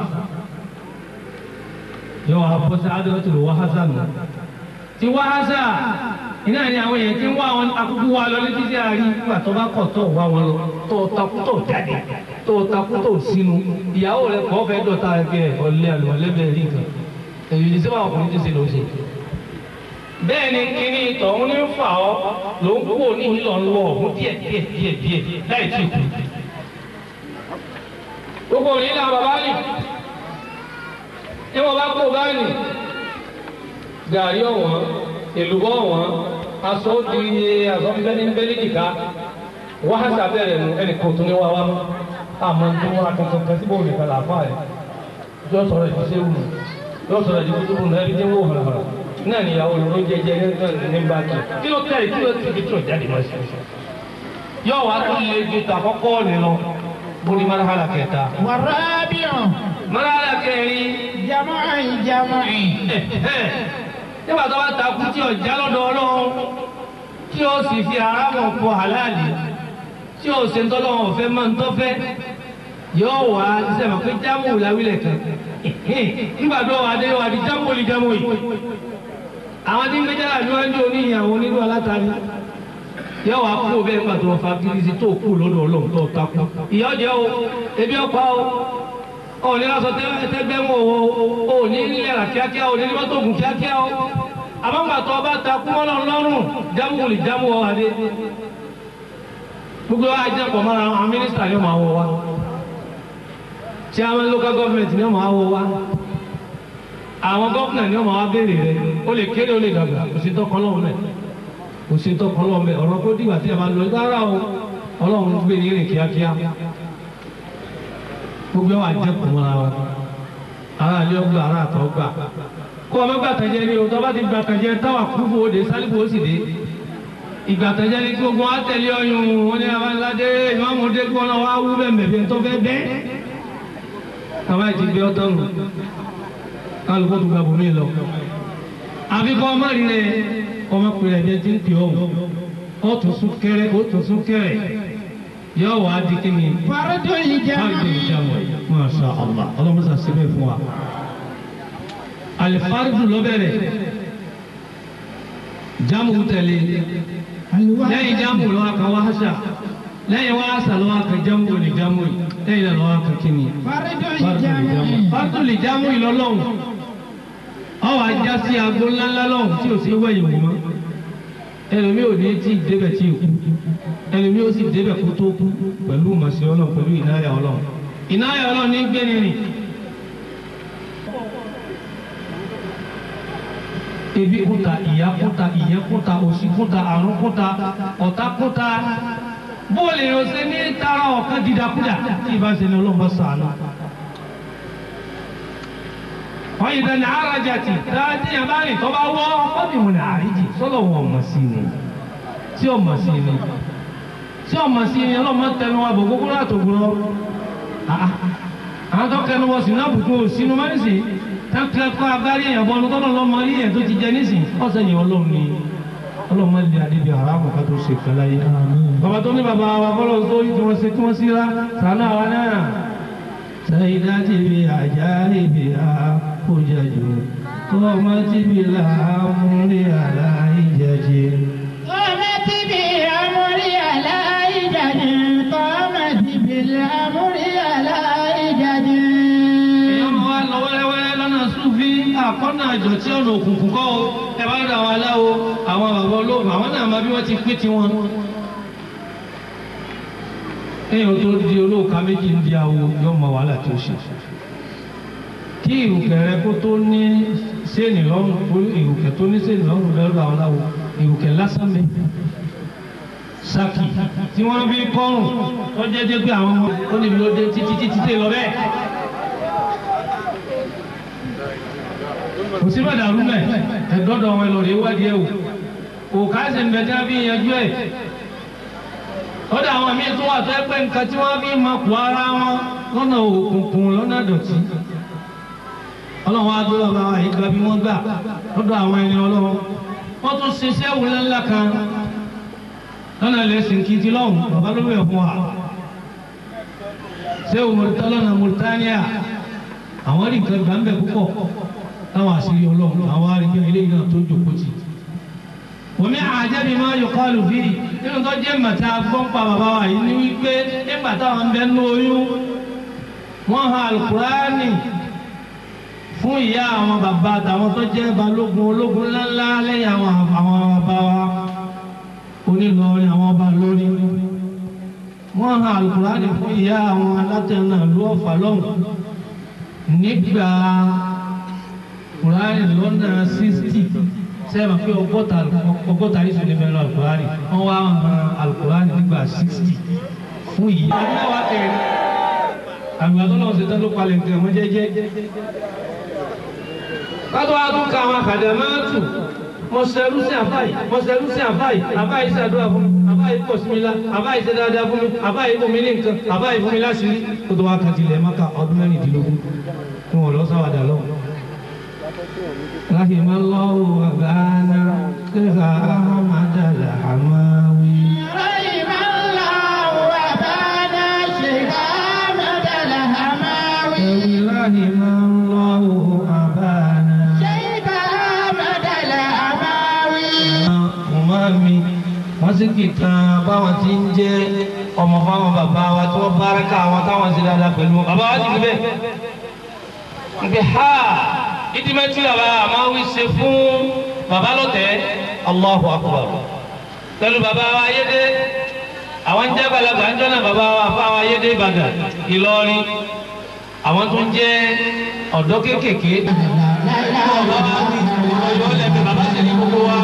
yóò wá bọ́ sí adratul wahasa nù. ti wahasa iná ni àwọn èèyàn ti ń wá àwọn akúkú wa lọ létí sí àárín nígbà tó bá kọ̀ tó wá wọn lọ tó takú tó jáde tó takú tó sínú ìyàwó rẹ̀ kọ́ fẹ́ dọ̀tá rẹ̀ kẹ́ ọ̀lẹ́ àlùmọ̀lẹ́bẹ̀ẹ́ rí nǹkan èyí ní sẹ́wọ̀n ọkùnrin ti ṣe ló ṣe. bẹ́ẹ̀ ni kíní tọ̀hún ní fà ọ́ ló ń kó ní ìlọ ńlọ ọ̀hún díẹ̀ díẹ̀ díẹ̀ díẹ̀ láì tí ì kú. gbogbo òní là bàbá nì ní wọn bá kó bá nì gàrí ọ̀wọ́n èlùbọ́ ọ̀wọ́n aṣọ di aṣọ ńbẹ́lí jìká wàhásà bẹ̀rẹ̀ nu ẹnì kan tó ní wá wá mọ́ àmọ́ tó wá kankan kan síbò nìkan làáfà rẹ̀ yọ sọ̀rọ̀ ìdíṣẹ́ wù yọ sọ̀rọ̀ ìdíṣẹ́ wù náà ẹbí tí ń wò hàràhàrà náà níyàwó ló ń jẹjẹ ní bá tó kí ló tẹ̀lé kí ló ti di tó jáde lọ sí. yọ wá tó lè ju tàkọ́kọ́ nínú bóni marahala kẹta. wàrábìrún. marahala kẹrin. jamu'i jamu'i. nígbà tó bá takú tí o já lọ́dọ̀ Ọlọ́run tí o sì fi aráàmọ̀ pọ̀ halali tí o sì ń tọ́ lọ́wọ́ ọ̀fẹ́ máa ń tọ́ fẹ́ yóò wá sẹ́wọ̀n pé jámù làwílẹ̀ kan nígbà tó wà dé wà di jámù olè jámù yìí àwọn tí ń gbé jára ní wọ́n ń jó oníyàwó nínú alátàrí yóò wá kú bẹ́ẹ̀ nígbà tó wọ́n fa kiri tó kú lọ́dọ̀ Ọlọ́run tó takú ìyá ọ̀jẹ̀ o ebi ọ̀pá o ò ní lásán tẹ́gbẹ́ wọn o ò ní nílẹ̀ kíákíá o ní ní mọ́tò ògùn kíákíá o àbámgbàtọ́ ọba takú Ọlọ́run lọ́rùn jámù olè jámù ọ̀ adé gbogbo wa jẹ́ pọ̀ mọ́ra àwọn mínísítà ni ó máa wọ wa chairman local government ni ó máa wọ wa àwọn gọ́fúnà ni ó máa wá béèrè rẹ̀ ó lè kéré ó lè dàgbà kò sí tọkàn lọ́wọ́ mẹ́ kò sí tọkàn lọ́wọ́ mẹ́ ọ̀rọ̀ kó dìgbà tí a máa lọ rárá o Ọlọ́run gbé ní rìn kíákíá gbogbo wa jẹ́ pọ̀ mọ́ra wa ara ilé ọgbà ara àtọ̀ gbà kó ọmọ gbàtàjẹ́ ni o tó bá ti gbàtàjẹ́ táwà kúfò òde sálíbò ó sì dé ìgbàtàjẹ́ ni gbogbo wa tẹ̀lé ọyún wọn ní abáńládé ìmọ̀mọdé kí wọn náà wá wú bẹ́ẹ̀ mẹ̀fẹ́ tó fẹ́ bẹ́ẹ̀ kàwá ti gbé ọtọ́ nù kálukó tó gbàgbọ́ mi lọ. àbíkọ́ ọmọ rí rẹ ọmọ pèrè ẹ̀jẹ̀ tí ń pè ọ́ ó tún sún kẹrẹ ó tún sún kẹrẹ yóò wá di kí ni. fardul jamu. Masha Allah ọlọ́mọsà síbẹ̀ fún wa. alifardu ló bẹ̀rẹ̀ jamu tẹ̀lé lẹ́yìn jamu lọ́wọ́ kan wá ṣá lẹ́yìn wá ṣá lọ́wọ́ kan jamu ní jamu lẹ́yìn lọ́wọ́ kan kí ni. fardul jamu ìlọ́lọ́hùn ọwọ́ ajá sí aago ńláńlá lọ́hùn tí ò sí wẹ̀yìn wò mọ́ ẹlòmí ò ní tí débẹ̀ tí ò kú ẹlòmí ó sì débẹ̀ kó tó kú pẹ̀lú màsí Ọlọ́run pẹ̀lú ìnáyà Ọlọ́run ìnáyà Ọlọ́run ní gbéni rìn. ebi kúta ìyá kúta ìyẹn kúta òṣì kúta àrùn kúta ọ̀tá kúta bóòlù ìrọ̀sẹ̀ ní tara ọ̀kan dídakúdà tí ìbá ṣe ní Ọlọ́run bá sàánú. wọ́n yìí dání arájàtì dáadé yẹn bá rìn tó bá wọ́ ọ́bì wọn àríjì sọ́lọ̀ wọn ọ̀mọ̀ sí ni tí ọ̀mọ̀ sí ni tí ọ̀mọ̀ sí ni Ọlọ́run tẹnu wa bọ̀ gbogbo láti ògùn lọ. àwọn tó kẹnu wọ sínú àbùkù sínú mẹ́rìnsì tẹ́kọ̀ agbárí èèyàn bọ́nu tọ́lọ́ lọ́mọ rí èèyàn tó ti jẹ nísìn ọ̀sẹ̀ yìí Ọlọ́run ni Ọlọ́run máa lè adébí aráàmù ká tó ṣe kẹlẹ́ yìí. bàbá tó ní bàbá wa bọ́lọ̀ tó yí tí wọ́n ṣe tí wọ́n sí rá sànú àwa náà. sayidati bi ajaibi a hujaju qamati bil amri ala ijaji. qamati bil amri ala ijaji qamati bil amri ala ijaji. àkọ́nà àjọ tí ọ̀nà òkùnkùn kọ́ o ẹ bá dà wọn aláwo àwọn bàbá olóògùn àwọn náà máa bí wọ́n ti pín tiwọn. ẹ̀yìn tó di olóòka méjì ń di awo yóò mọ wàhálà tó ṣe. kí ìrùkẹ̀ rẹ kó tó ní sẹ́ẹ̀nì lọ́rùn kó ìrùkẹ̀ tó ní sẹ́ẹ̀nì lọ́rùn lọ́rùn àwọn aláwo ìrùkẹ̀ lásán mi. Ṣakí tí wọ́n fi kọ́rùn tó jẹ́ jẹ́ pé àwọn ọmọ ó níbi ló dé títí títí tẹ̀ lọ bẹ́ẹ̀. kò sí bàdà rú mẹ́ ẹ̀dọ́dọ̀ wọn lọ rèé wádìí ẹ̀ wò òkà sì ń bẹ tí wọ́n fi yanjú ẹ̀. ó dà àwọn míì tó wà tó ẹ pé nǹkan tí wọ́n fi máa kó ara wọn lọ́nà òkùnkùn lọ́nà dọ̀tí. ọlọ́run á gbé bàbá wa yìí gba bí wọ́n gbà lọ́dọ̀ àwọn ẹni ọlọ́run. wọ́n tún ṣe iṣẹ́ ìwúlẹ̀ ńlá kan lọ́nà lẹ́sìn kìtì lọ́hùn bàbá ló bẹ̀ fún wa. ṣé o lọ́nà Mauritania àwọn rí nǹkan gbà ń bẹ̀ púpọ̀ táwọn àṣírí ọlọ́run àwọn arìnrìn eléyìí náà tó jòkó tì. wọ́n àjẹ́bí máa yọ kọ́ọ̀lù bí nínú tó jẹ́ màtá gbọ́npa bàbá wa yìí ní wípé nígbà táwọn ń bẹ ní oyún wọ́n ha alukurani fún ìyá àwọn bàbá àtàwọn tó jẹ́ balógun ológun ńláńlá lẹ́yìn àwọn àwọn bàbá wa onílọrin àwọn ọba lórí wọ́n ha alukurani fún ìyá àwọn alátẹ̀nà ló ọ̀fà lọ́hùn nígbà kurani lọ́nà sixty sẹ́wọ̀n pé ọgọ́ta ọgọ́ta yìí sùn ní bẹ́ẹ̀ lọ alukurani wọ́n wá han alukurani nígbà sixty fún ìyá. àbí náà wá kẹrin àmì àtọ́lọ́wọ́ ṣe tán ló palẹ̀ nǹkan ọmọ jẹ́jẹ́. kátó wá tún ka àwọn àkàdàmáàtù mọ̀sẹ̀rú sí àfáì mọ̀sẹ̀rú sí àfáì àfáì ṣàdúrà fún mi àfáì pọ̀ sí mi lá àfáì ṣe dáadáa fún mi àfáì fún mi ní nǹkan àfáì fún mi láṣìírí kó tó wá kan tilẹ̀ mọ́ká ọdún mẹ́rìndínlógún fún wọn lọ́sàwádà lọ́wọ́. rahimallahu abana kíkà amadala hamawi. rahimallahu abana kíkà amadala hamawi. rahimallahu abana. mi wọ́n sì kì kan báwọn ti ń jẹ́ ọmọ fáwọn bàbá wa tí wọ́n bára ká àwọn táwọn sì dáadáa pẹ̀lú wọn. bàbá wa ti gbé nke ha ìdímẹ́tì bàbá máa wí ṣe fún bàbá lọ́tẹ̀ Allahu Akbar pẹ̀lú bàbá wa Ayédè àwọn jẹ́ balaba ń jọ́nà bàbá wa fáwọn Ayédè Ìbàdàn Ìlọrin àwọn tó ń jẹ́ ọ̀dọ́ kéékèèké. bàbá wa wí ìwọ lẹ́bi bàbá sì ní gbogbo wa.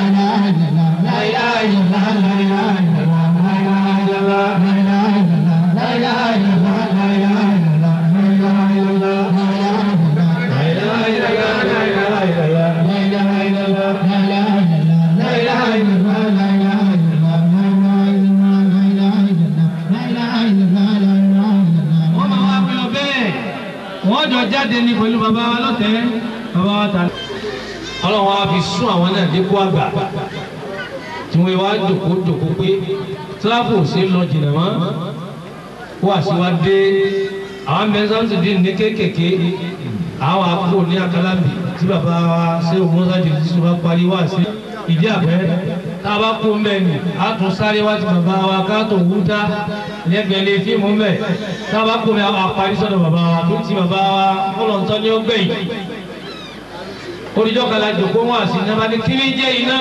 wọ́n jọ jáde ní pẹ̀lú bàbá wa lọ́tẹ̀ bàbá wa ta. ọlọ́run wa fi sún àwọn náà dé kó àgbà tí wọ́n wá jòkó jòkó pé tíráfù ṣe lọ jìnnà mọ́ wá sí wa dé àwọn mẹ́sàn-án ti di ní kéékèèké àwọn àpò ní akalábì tí bàbá wa ṣé òun sáájú tí wọ́n parí wá sí ìdí àbẹ́ tá a bá kó mẹ́ni a tún sáré wá ti bàbá wa ká tó wú dá lẹ́gbẹ̀ẹ́ lé fíìmù mẹ́ tá a bá kó mẹ́ àparí sọ́dọ̀ bàbá wa tó ti bàbá wa fọlọ́ntọ́ ní ó gbẹ̀yìn oríjọ́ kala jòkó wọn àti iná bá ní kí ni jẹ́ iná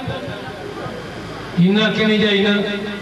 iná kí ni jẹ́ iná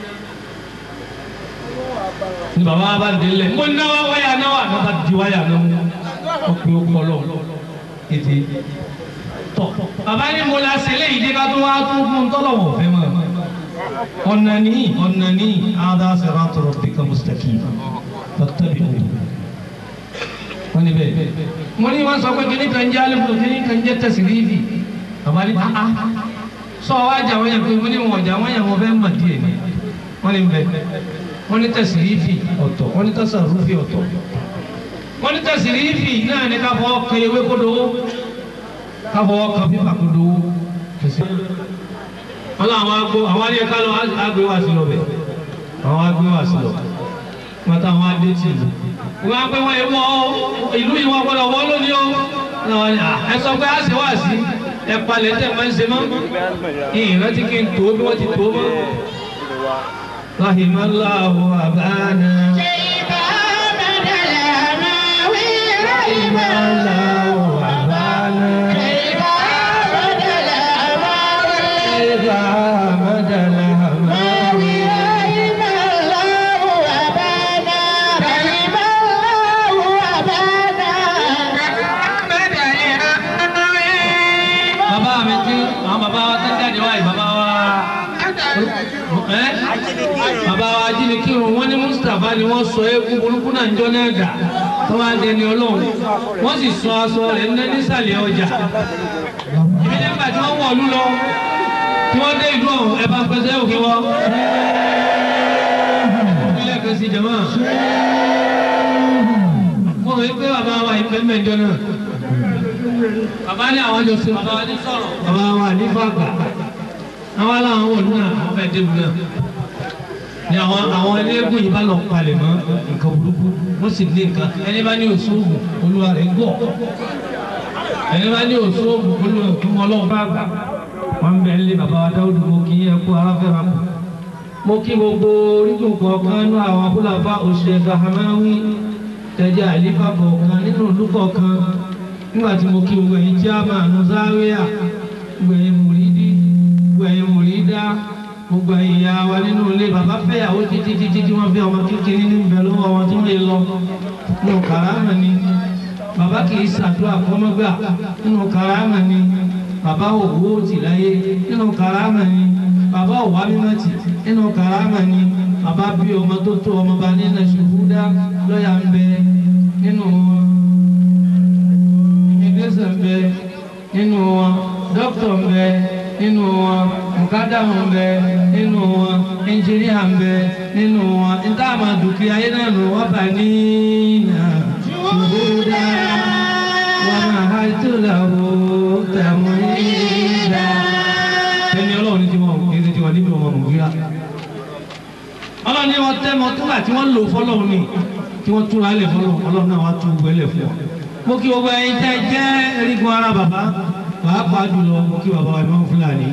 ni bàbá wa bá délẹ̀ mo náwó wáyà náwó àná bá di wáyà náà wọ́n pe ó kọ́ lọ ètè tọ̀ bàbá ní mo la ṣẹlẹ̀ yìí dé ká tó wá tó fún tọ́lọ̀wọ̀ fẹ́ mọ́ ọ̀nà ní ọ̀nà ní hadha siratu rabbika mustaqim fattabi'uhu wọ́n ní bẹ́ẹ̀ mo ní wọ́n sọ pé kí ní kan jẹ́ alifu kí ní kan jẹ́ tasirifi bàbá ní ah sọ wá jà wọ́n yẹ pé mo ní wọn jà wọ́n yẹ wọ́n fẹ́ mọ̀ díẹ̀ ni wọ́n ní bẹ́ẹ̀ wọ́n ní tasirifi ọ̀tọ̀ wọ́n ní tasarufi ọ̀tọ̀ wọ́n ní tasirifi náà ní ká fọ́ kẹyẹwé kódó ká fọ́ kàfí pàkódó wọ́n lọ àwọn agbó àwọn adé ká lọ agbé wá sí lọ bẹ̀ àwọn agbé wá sí lọ wọ́n tá àwọn adé tì í wọ́n á pẹ́ wọ́n yẹ wọ́n ìlú yìí wọ́n gbọ́dọ̀ wọ́n lónìí o ẹ sọ pé a ṣe wá sí ẹ palẹ̀ tẹ̀ máa ń ṣe mọ́ ìrántí kí n tó bí wọ́n ti tó mọ́. rahimallahu abana. rahimallahu abana. ẹ́ bàbá wa ajínigbìrún wọ́n ní Mustapha ni wọ́n sọ eégún burúkú náà ń jọ náà dà tó wá dẹni ọlọ́run wọ́n sì sọ aṣọ rẹ̀ ní nísàlẹ̀ ọjà ibi nígbà tí wọ́n wọ̀lú lọ tí wọ́n dé ìlú ọ̀hún ẹ̀ bá pẹ́sẹ́ òkè wọ́n ilé kẹsì jẹ̀mọ́ wọ́n rẹ̀ pé bàbá wa ìpẹ́ mẹ́jọ náà bàbá ní àwọn jọ sí bàbá wa ní sọ̀rọ̀ bàbá wa ní fàgbà àwọn aláwọn wọ̀lú náà wọ́n fẹ́ débù náà ni àwọn àwọn eléégún yìí bá lọ palẹ̀ mọ́ nǹkan burúkú wọ́n sì lé nǹkan ẹni bá ní òṣòògùn olúwa rẹ̀ gbọ́ ẹni bá ní òṣòògùn olúwa rẹ̀ gbọ́ ọlọ́run bá gbà wọ́n ń bẹ nílé bàbá wa Dáúdù mo kí ẹ kú aráfẹ́ra kù mo kí gbogbo orígun kọ̀ọ̀kan nínú àwọn abúláfà òṣèré gahamawi tẹ̀jẹ́ àlífà kọ̀ọ̀kan nínú ìlú kọ̀ọ̀kan nígbà tí mo kí gbogbo ẹ̀yin chairman Zaria gbogbo ẹ̀yin mùrídí gbogbo ẹ̀yin mùrídá gbogbo ẹ̀yin ìyá wa nínú ilé bàbá fẹ́yàwó títí títí tí wọ́n fẹ́ ọmọ kékeré ní ìbẹ̀ lọ́wọ́ wọn tí wọ́n lè lọ nínú kàrámà ni bàbá kì í ṣàdúrà kọ́mọ́gbà nínú kàrámà ni bàbá òwò tì láyé nínú kàrámà ni bàbá òwà mímọ́tì nínú kàrámà ni bàbá bí ọmọ tó tó ọmọ bá nínú ṣùgbúdá lọ́yà ń bẹ nínú ìgbésẹ̀ ń bẹ nínú wọn dókítà ń bẹ nínú wọn mùkádàmù ń bẹ nínú wọn ẹnjìníà ń bẹ nínú wọn ìtààmà dùkì ayé náà nù wọ́n bá ní ṣùgbúdá wọn máa ha tó làwọ̀ tàmú ìdá ẹni ọlọ́run ní tiwọn kì í ṣe tiwọn níbi ọmọ mùgíra ọlọ́run ní wọn tẹ́ mọ túnbà tí wọ́n lò fọlọ́run ní tí wọ́n túra lẹ̀ fọlọ́run ọlọ́run náà wá tún gbẹ́lẹ̀ fún ọ. mo kí gbogbo ẹ̀yin tẹ́ jẹ́ erigun ara bàbá pàápàá jùlọ mo kí bàbá wa Imam Fúlàní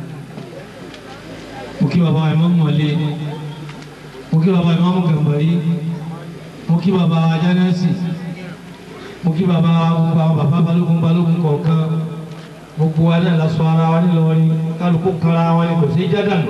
mo kí bàbá wa Imam Mọ̀lé mo kí bàbá Imam Gàmbàrí mo kí bàbá wa Jánásì mo kí bàbá wa gbogbo àwọn bàbá balógun balógun kọ̀ọ̀kan gbogbo wa náà lásọ ara wa nílọrin kálukú kanra wọn ni kò sí jádàlú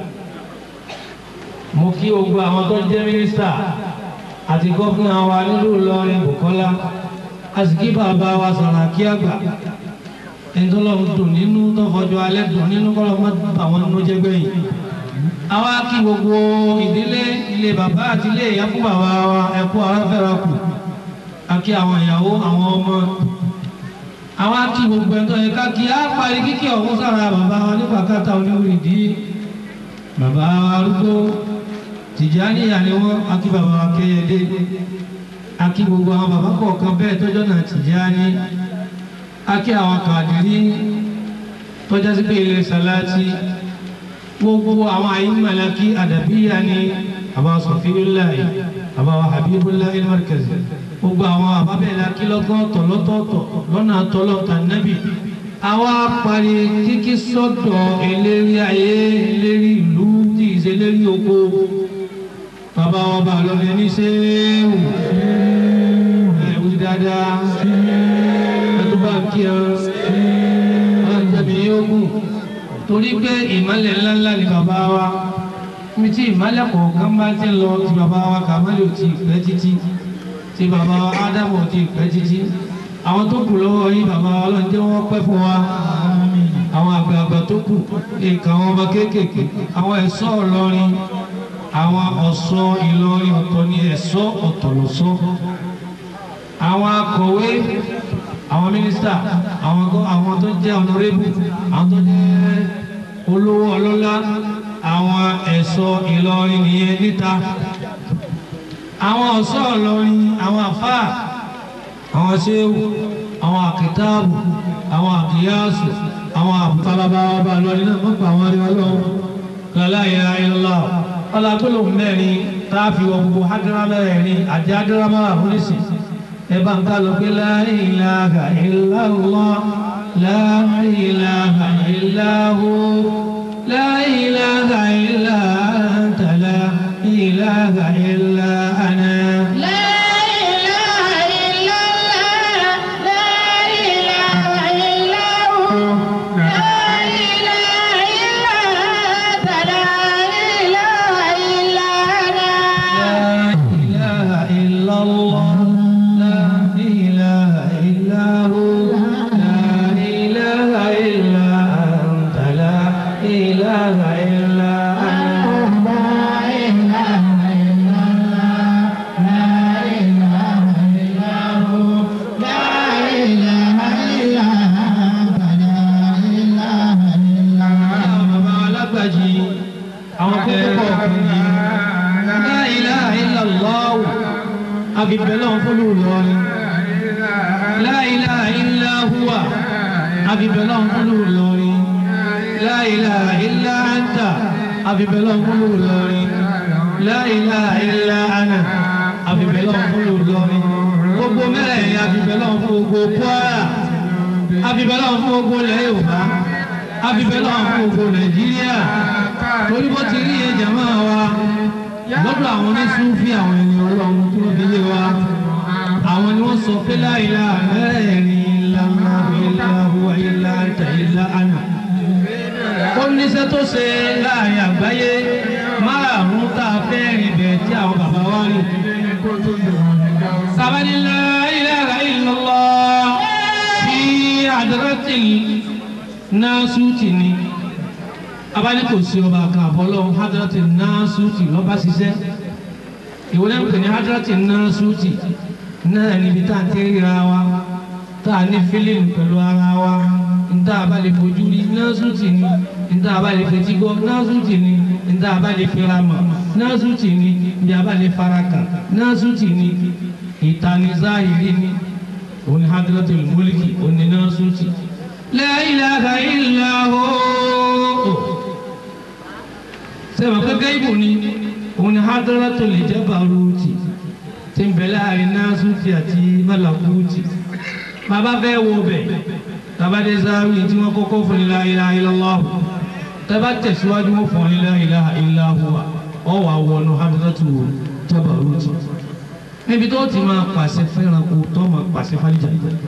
mo kí gbogbo àwọn tó jẹ́ mínísítà àti gọ́fúnà wa nílùú Ìlọrin Bùkọ́lá a sì kí bàbá wa Sàràkí àgbà ẹ̀ńtọ́lọ́run dùn nínú tó fọjọ́ alẹ́ dùn nínú kọ́lọ́ mọ́ àwọn nínú jẹ́gbẹ́ yìí àwa kí gbogbo ìdílé ilé bàbá àti ilé ìyá fún bàbá wa ẹ̀kú aráfẹ́ra kù a kí àwọn ìyàwó àwọn ọmọ àwọn akí gbogbo ẹ̀tọ́ ẹ̀ka kí á parí kíkí ọ̀hún sára bàbá wa ní pàkátà oníwìrìdí bàbá arúgbó Tìjàníyà ni wọ́n akí bàbá wa Kẹ́yẹdé akí gbogbo àwọn bàbá kọ̀ọ̀kan bẹ́ẹ̀ tọ́jọ́ náà Tìjàní akí àwọn Kàdírí tọ́jọ́ sí pé ilé Sàláàtì gbogbo àwọn àyínmọ̀láki àdàbíyà ni àbá Sọ̀fíúláì àbá wa Habíbúláì Markazi gbogbo àwọn àbábẹ̀lá kí lọ́gọ́tọ̀ lọ́tọ̀ọ̀tọ̀ lọ́nà àtọ́lọ́ta nẹ́bì àwa parí kíkí sọ́dọ̀ eléri ayé eléri ìlú tí ìṣe lérí oko bàbá wọn bá lọ ní sẹ́ẹ̀wù ẹ̀wù dáadáa ẹ̀túbà kí ọ ọ̀jẹ̀bí ogun torí pé ìmọ̀lẹ̀ ńláńlá ni bàbá wa mi tí ìmọ̀lẹ̀ kọ̀ọ̀kan bá ti lọ ti bàbá wa Kàmálì ò ti pẹ́ títí tí bàbá Ádámù ti pẹ́ títí àwọn tó kù lọ́wọ́ yìí bàbá Ọlọ́run jẹ́ wọ́n pẹ́ fún wa àwọn àgbààgbà tó kù nǹkan àwọn ọmọ kéékèèké àwọn ẹ̀ṣọ́ Ìlọrin àwọn ọ̀ṣọ́ Ìlọrin ọ̀tọ̀ ní ẹ̀ṣọ́ ọ̀tọ̀ lọ́ṣọ́ àwọn akọ̀wé àwọn mínísítà àwọn tó jẹ́ ọ̀nàrẹ́bù àwọn tó jẹ́ olówó ọlọ́lá àwọn ẹ̀ṣọ́ Ìlọrin nìyẹn níta àwọn ọ̀ṣọ́ Ìlọrin àwọn àfáà àwọn ṣéwù àwọn àkìtáàbù àwọn àkìyáàsù àwọn àbútalaba ọba Ìlọrin náà mọ́pọ̀ àwọn arẹwà lọ́wọ́ la ilaha illallah ọlágbélò mẹ́rin táàfi wọ gbogbo hádìrá mẹ́rin àti hádìrá mẹ́rin àbúrísì ẹbá ń ká lọ pé la ilaha illallah la ilaha illahu la ilaha illa anta la ilaha illa ana. àfi bẹ̀lọ́ fúlù lọ́rin la ilaha illa huwa àfi bẹ̀lọ́ fúlù lọ́rin la ilaha illa anta àfi bẹ̀lọ́ fúlù lọ́rin la ilaha illa ana àfi bẹ̀lọ́ fúlù lọ́rin gbogbo mẹ́rẹ̀ẹ̀rin àfi bẹ̀lọ́ fún gbogbo Kwara àfi bẹ̀lọ́ fún gbogbo ilẹ̀ Yorùbá àfi bẹ̀lọ́ fún gbogbo Nàìjíríà torí bó ti rí ẹ̀jẹ̀ máa wa lọ́dọ̀ àwọn oníṣúfì àwọn ènìyàn Ọlọ́run tí wọ́n fi yé wa àwọn ni wọ́n sọ pé la ilaha illa huwa illa anta illa ana ó níṣẹ́ tó ṣe láàrin àgbáyé márùn-ún tá a fẹ́ rìn bẹ̀ tí àwọn bàbá wa rìn sábàdí la ilaha illallah fi hadratil nasuti ni abali kò sí ọba kan àbọ̀lọ́ hadratil nasuti lọ́ba ṣiṣẹ́ ìwọlẹ́ ń pè ní hadratil nasuti náà níbi tá à ń tẹ́ríra wa tá a ní fílíìmù pẹ̀lú ara wa nta abali fojú rí nasuti ni nta abali fetí gbọ́ nasuti ni nta abali firama nasuti ni nta abali faraka nasuti ni ìtanizahiri ni òní hadratul mulki òní nasuti la ilaha illa hu sẹ́wọ̀n pẹ́pẹ́ ibò ni òun ni hadratul jabaruti tí ń bẹ láàrin nasuti àti malakuti bàbá fẹ́ wo bẹ̀ bàbá dé záwí tí wọ́n kọ́kọ́ fún ní la ilaha illallah tẹ́bá tẹ̀síwájú wọ́n fún ní la ilaha illa huwa ọ wà wọnú hadratul jabaruti níbi tó ti máa pàṣẹ fẹ́ràn kó tó máa pàṣẹ fàlìjà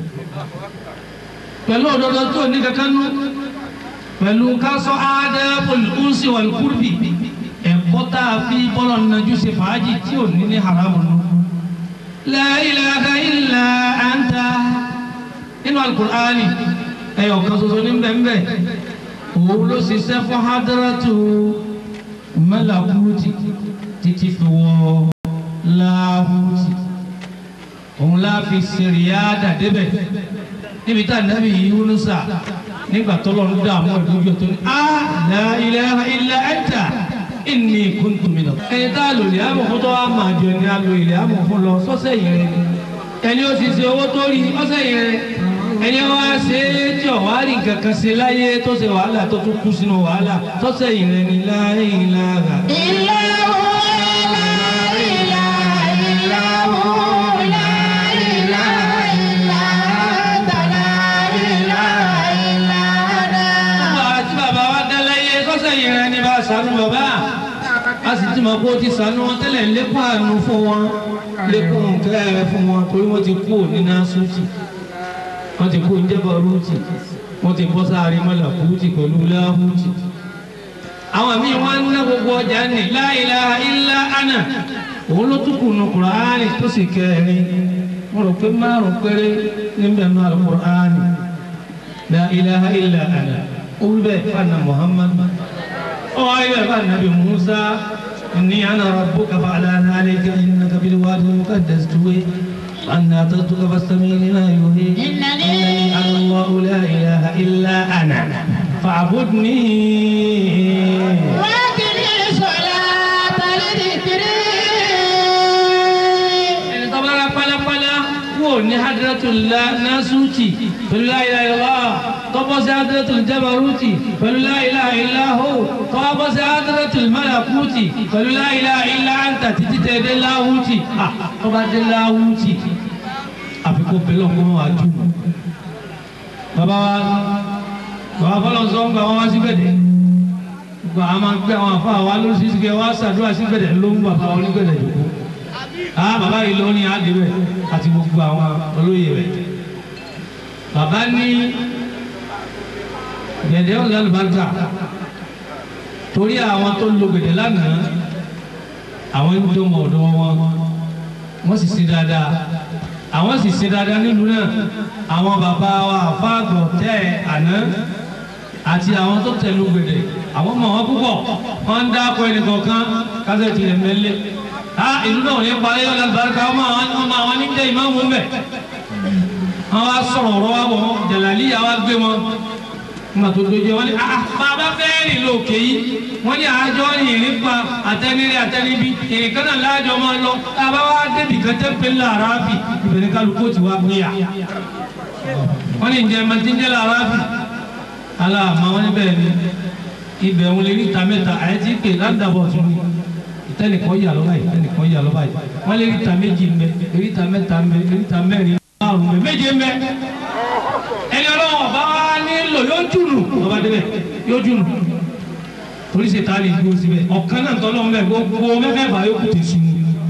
pẹ̀lú òdodo tó ní kankan nú pẹ̀lú kásọ̀ adabul unsi wal qurbi ẹ̀kọ́ tá a fi bọ́lọ̀ nàjú ṣe fàájì tí ò ní ní haramu nù. La ilaha illa anta nínú alukur'ani ẹ̀yọ̀ kan ṣoṣo ní bẹ́ẹ̀ òun ló ṣiṣẹ́ fún hadratu malakuti títí fi wọ́ láhùtì òun láfi ṣèrìyàdà débẹ̀ níbi tá a nàbí Yunusa nígbà tó lọ́nu dààmú ìdójú tó ní a la ilaha illa anta inni kuntu minal. ẹni tá a lò lè àmọ̀ fún tó wá máa jọ ní a lò ilẹ̀ àmọ̀ fún lọ sọ́sẹ̀ yẹn rẹ ẹni ó sì ṣe owó tó rí ọ̀sẹ̀ yẹn rẹ ẹni ó wá ṣe é tí ò wá rí nǹkan kan ṣe láyé tó ṣe wàhálà tó tún kú sínú wàhálà sọ́sẹ̀ yẹn rẹ ní la ilaha illa sanu baba a sì ti mọ̀ pé ó ti sanu wọn tẹ́lẹ̀ lékún àánú fún wọn lékún kẹrẹ fún wọn torí wọ́n ti kú ní nasuti wọ́n ti kú ní jabaruti wọ́n ti bọ́ sáré malakuti pẹ̀lú láhùtì àwọn míì wọ́n ń ná gbogbo ọjà ní la ilaha illa ana òun ló tún kù nù Kùránì tó sì kẹrin wọ́n rò pé márùn péré níbẹ̀ nù Al-Kùránì la ilaha illa ana ó wí bẹ́ẹ̀ fana Muhammad وأيها النبي موسى إني أنا ربك فعلى ذلك إنك بالوادي المقدس طوى وأنا أتيتك فاستمع لما يوحي إنني أنا الله لا إله إلا أنا فاعبدني وأقم الصلاة لذكري. طبعا فلا فلا وني حضرة الله ناسوتي فلا إله إلا الله طبعا حضرة الجبروتي فلا إله إلا هو طبعا حضرة الملكوتي فلا إله إلا أنت تتتد اللاهوتي طبعا اللاهوتي أفكو بلوكم واجوم bàbá wa bàbá fọlọ́ sọ ń gba wọn wá sí gbẹ̀dẹ̀ gba a máa gbé àwọn afọ àwa lóṣù sí kẹ wá ṣàdúrà sí gbẹ̀dẹ̀ ló ń bàbá wọn ní gbẹ̀dẹ̀ jòkó ah bàbá yìí ló ní àdébẹ̀ àti gbogbo àwọn olóyè rẹ̀ bàbá ní gbẹ̀dẹ̀ ọ̀lẹ́ àlùbáríkà torí àwọn tó ń lo gbẹ̀dẹ̀ lánàá àwọn ń tó mọ ọ̀dọ́ wọn wọ́n sì ṣe dáadáa àwọn sì ṣe dáadáa nílùú náà àwọn bàbá wa àfáàgbọ̀ tẹ́ àná àti àwọn tó tẹ̀lú gbẹ̀dẹ̀ àwọn mọ̀ wọ́n púpọ̀ wọ́n ń dáko ẹnìkọ̀ọ̀kan kásẹ̀ tilẹ̀ mẹ́lẹ̀ á ìlú náà ní parí ọ̀lẹ́ àlùbáríkà ọmọ àwọn níjẹ́ ìmáàmù mẹ́ wọ́n wá sọ̀rọ̀ ọ̀rọ̀ wa wọ̀ jàlálíyà wá gbé wọn nígbà tó dojú wọn ni bàbá fẹ́ẹ́ rìn lókè yìí wọ́n ní àjọ ìrìn pa àtẹnirí àtẹnibí ìrìn kan náà láàjọ máa lọ bàbá wa débi kan tẹ́ pé làrábì ìbẹ̀rẹ̀ kálukú ti wá gbéyà wọ́n ní ìjẹ́ ẹ̀ma tí ń jẹ́ làrábì aláàmọ́ wọn níbẹ̀ ni ibẹ̀ wọn lè rí ta mẹ́ta àyẹ́ tí pè ládàbọ̀ tún ní ìtẹ́nìkan yà lọ́ba yìí ìtẹ́nìkan yà lọ́ba yìí wọ́n lè rí ta méjì mbẹ rí ta mẹ́ta mbẹ rí ta mẹ́rin márùn mbẹ méje mbẹ ẹni ọlọ́wọ́ bá wá nílò yóò jùnù ọba débẹ̀ yóò jùnù polisi ta lè dúró síbẹ̀ ọ̀kan náà tọ́lọ́ mbẹ gbogbo mẹ́fẹ́ bá yóò kù tẹ̀ sùn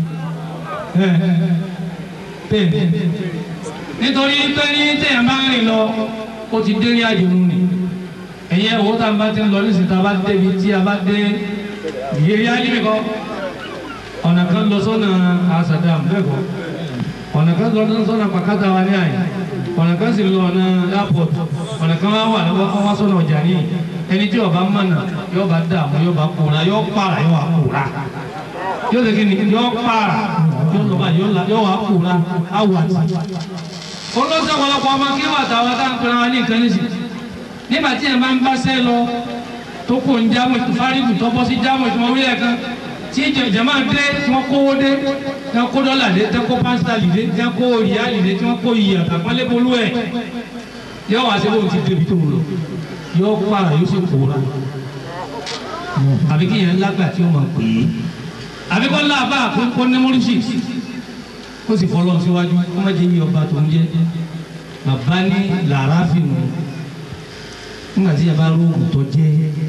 bẹ́ẹ̀ nítorí pé ní tẹ̀yàn bá ń rìn lọ ó ti dé ní àjò nù ni ẹ̀yẹ owó tá a bá ti ń lọ nísìnyí tá a bá débi tí a bá dé ìyẹ́rì ayélujára kọ́ ọ̀nà kan lọ sọ́nà àṣàdàm bẹ́ẹ̀ kọ́ ọ̀nà kan lọ sọ́nà pàkátà wa ní àyè ọ̀nà kan sì lọ ọ̀nà airport ọ̀nà kan wá wà lọ́wọ́ wá sọ́nà ọjà ní ẹni tí ọba mọ̀nà yóò bá dààmú yóò bá kóra yóò pààrà yóò wá kóra yóò lè kí ni yóò pààrà yóò lọ́ba yóò wá kóra awọ àti. olóṣèlú ọ̀pọ̀lọpọ̀ ọmọ kí wà táwọn tá à ń pera wọn ní nǹkan nísìnyí nígbà tí ẹ máa ń bá sẹ́ lọ tó kó ń jámọ̀ fárígù tó bọ́ sí jámọ̀ ìtumọ̀ wílẹ̀ kan tí jama dé tí wọ́n kówó dé tí wọ́n kó dọ́là dé tí wọ́n kó pásítálì dé tí wọ́n kó ríálì dé tí wọ́n kó iyì àtàkọ́lé bolú ẹ̀ yóò wá sí bóun ti débi tó lọ yóò para yóò sì kóra àbí kí yẹn lágbà tí ó máa pè é àbí kọ́ láàbà kó ní mọ́lúsì ó sì fọlọ́ síwájú kó má jẹ́ yí ọba tó ń jẹ́ bàbá ní làrá fìmù nígbà tí yàrá lóògùn tó jẹ́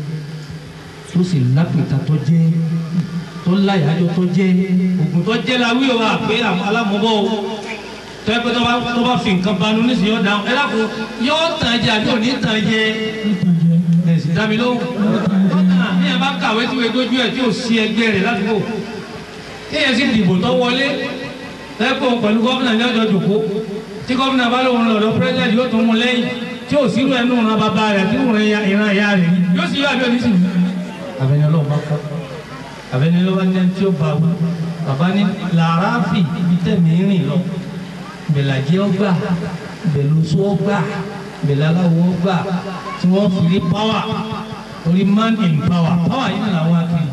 tó sì lápìtà tó jẹ́ tó láyàjọ tó jẹ́ ògùn tó jẹ́ la wí o wa pé alámọ̀bọ̀ o tẹ́ pé tó bá fi nǹkan banú nísìnyí yóò dáhùn ẹ lákòó yóò tàn jẹ àbí òní tàn jẹ ẹ̀sìn dámi lóhùn ní ẹ̀ bá kàwé tí wọ́n dójú ẹ̀ tí ò sí ẹgbẹ́ rẹ̀ ládùúgbò tí ẹ̀ sì dìbò tó wọlé tẹ́kọ̀ pẹ̀lú gómìnà ní ọjọ́ jòkó tí gómìnà bá lóun lọ́dọ̀ pírẹ́sìdẹ̀ntì yóò tún mú lẹ́yìn tí ò sírú ẹnu ìran bàbá rẹ̀ tí ìran ìran ìyá rẹ̀ yóò sì yọ àbí òní sì wù. àbẹ̀ni ọlọ́run bá kọ́ àbẹ̀ni ọlọ́run ní tí ó bá wù bàbá ní làráfì ibi tẹ̀mí rìn lọ bẹ̀làjẹ́ ọgbà bẹ̀lùsọ ọgbà bẹ̀làláwọ̀ ọgbà tí wọ́n fi rí pàwà orí man in power pàwà yìí nà àwọn akiri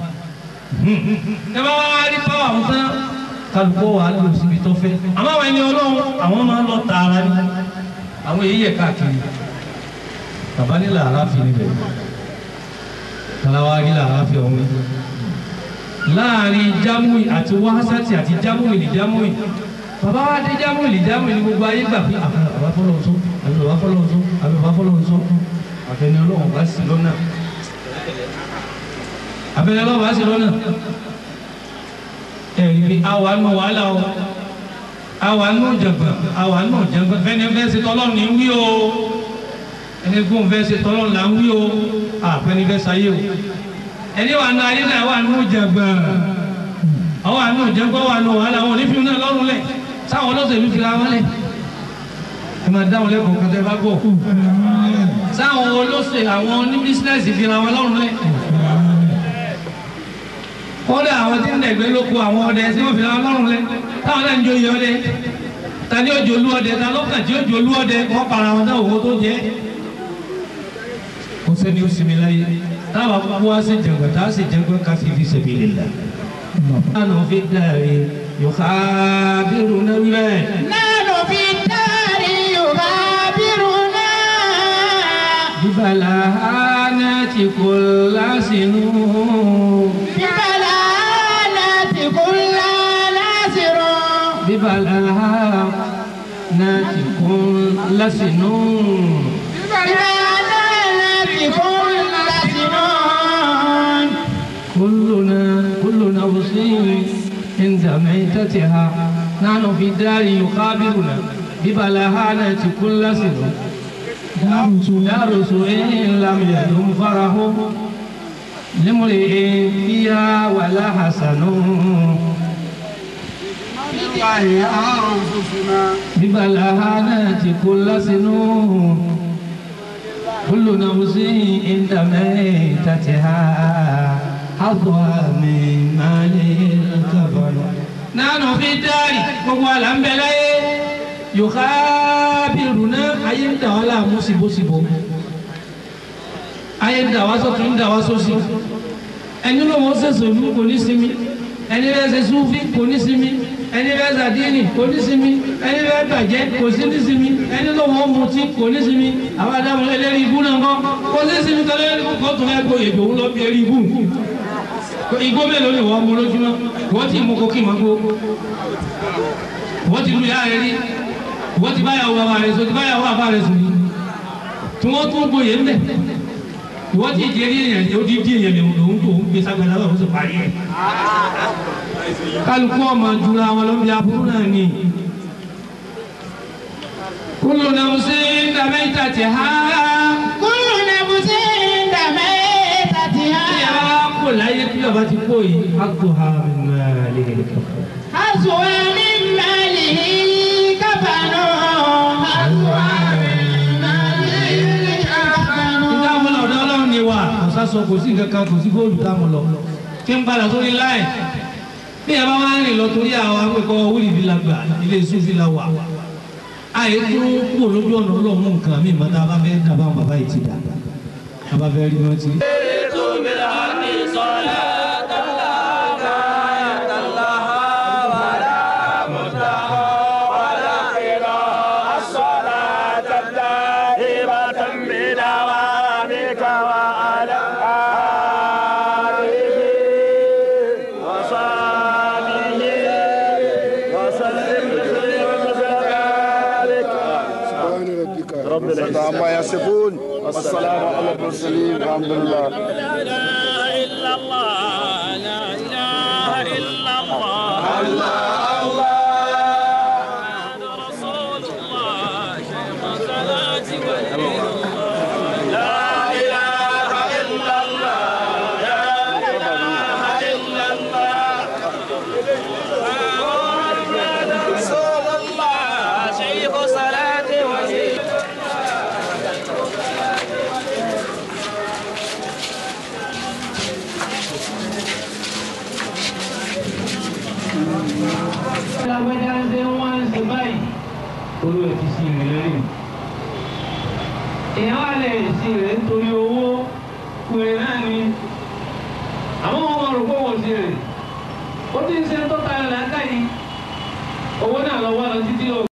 ẹ bá wá rí pàwà wọn tán kálukọ́ wà á lò síbi tó fẹ́ àmọ́ àwọn ẹni ọlọ́run àwọn máa ń lọ tààrà ní àwọn èyí yẹ káàkiri bàbá ní làráfì níbẹ̀ kalawa rí làráfì ọ̀hún láàrin jámùì àti wáhásátì àti jámùì ní jámùì bàbá wa dé jámùì ní jámùì ní gbogbo ayé gbà pé àbá fọlọ́hún sọ àbá fọlọ́hún sọ àbá fọlọ́hún sọ àbẹ̀ni ọlọ́run bá sí lọ́nà àbẹ̀ni ọlọ́run bá sí lọ́nà ẹ̀rí pé àwa nù wàhálà o àwa nù jàgbọ́n àwa nù jàgbọ́n fẹ́ni fẹ́ ṣe tọ́lọ́run ní wí o ẹni gbọ́n fẹ́ ṣe tọ́lọ́run là ń wí o àfẹ́ni fẹ́ sáyé o ẹni wà nù ayé náà wà nù jàgbọ́n àwọn ànù jàgbọ́n wà nù wàhálà wọn ò ní fi náà lọ́rùn lẹ̀ sáwọn olóṣèlú fi ra wọn lẹ̀ ẹ máa dáhùn lẹ́kọ̀ọ́ kan tẹ́ bá gbọ́ sáwọn olóṣèlú àwọn oní bísínẹ́sì fi ra wọn lọ́rùn lẹ̀ kódà àwọn tí ń dẹ̀gbẹ́ lóko àwọn ọdẹ tí wọ́n fi ra wọn lọ́rùn lẹ̀ táwọn náà ń jó iye ọdẹ ta ni ó jòlú ọdẹ ta lọ́kàn tí ó jòlú ọdẹ wọ́n para wọn náà owó tó jẹ́ kò sẹ́ni ó sinmi láyé táwọn akókó wá sí jàngbọ̀n tá a sì jàngbọ̀n ká sì fi sabilillah. nánú fi dàrí yukhabiruna bẹ́ẹ̀. nánú fi dàrí yukhabiruna. bíbélà hánà tí kò lásìnú. bíbélà hánà tí kò lásìnú. bíbélà hánà tí kò lásìnú. bíbélà hánà tí kò lásìnú. كلنا كلنا وصيل عند ميتتها نحن في الدار يخابرنا ببلاهانة كل سنة دار سوء لم يدم فرح لامرئ فيها ولا حسن ببلاهانة كل سنة كل نفس عند ميتتها حظها من مال الكفن نحن في الدار gbogbo alambẹlẹ yukhabiruna ayé ń dà ọ́ láàmú síbòsíbò ayé ń dà wá sọ́tún ń dà wá sósì ẹni ló wọ́n sẹ̀sọ̀ ìlú kò ní sinmi ẹni bẹ́ẹ̀ ṣe súnfí kò ní sinmi ẹni bẹ́ẹ̀ ṣàdínì kò ní sinmi ẹni bẹ́ẹ̀ bàjẹ́ kò sí ní sinmi ẹni ló wọ́n mutí kò ní sinmi àwọn adáwọn ẹlẹ́rìí ibú náà kọ́ kò sí sinmi tọ́lẹ́ kó tún ẹ̀ gbọ́ èdè òun lọ bí ẹrí ibú igbó mélòó ni wọ́n mú lójúmọ́ wọ́n ti mú kókì mọ́ gbó wọ́n ti lu ìyá rẹ̀ rí wọ́n ti báyàwó bàbá rẹ̀ sọ ti báyàwó bàbá rẹ̀ sọ yìí tí wọ́n tún gbóyè ń bẹ̀ wọ́n ti jẹ́rí èèyàn ó di di èèyàn lòun lòun tó ń gbé sagbada lọ́wọ́ sọ parí ẹ̀ kálukú ọmọ jura wọn ló ń bí aburú náà ní kúlù nàmùsí dàmẹ́ta ti há kúlù nàmùsí dàmẹ́ta ti há. tí a bá kó láyé tí a bá ti kó yìí a kó ha mi máa lè lè kọ́. Azuwa min malihi kafanu. Azuwa min malihi kafanu. Ìjà wọn lọ ọ̀dọ̀ Ọlọ́run ni wà. Àṣà sọ kò sí nǹkan kan kò sí góòlù táwọn lọ. Kí n padà sórí láì. Bí ẹ bá wá rìn lọ torí àwọn akẹ́kọ̀ọ́ wúlì bí la gbà ilé ìsúnfì la wà. Àyè tó kú lójú ọ̀nà Ọlọ́run mú nǹkan mi mọ́tà bá fẹ́ dàbá àwọn bàbá yìí ti dà. Bàbá fẹ́ rí wọn ti. Ètò mi là ní sọ́lá. عما يصفون والسلام على المرسلين الحمد لله. لا اله الا الله لا اله الا الله الله الله رسول الله شيخ صلاتي لا اله الا الله لا اله الا الله رسول الله شيخ صلاتي وسيلتي. Lágbájá ń ṣe wọ́n ń ṣe báyìí olú ẹ̀ ti sí rẹ̀ lẹ́rìn. Èèyàn wà lẹ̀ sí rẹ̀ nítorí owó pèrè náà ni àwọn ọmọ rò pé wọ́n sí rẹ̀. Ó ti ń ṣe tó tayọ làákàyè owó náà lọ́wọ́ lọ títí lọ.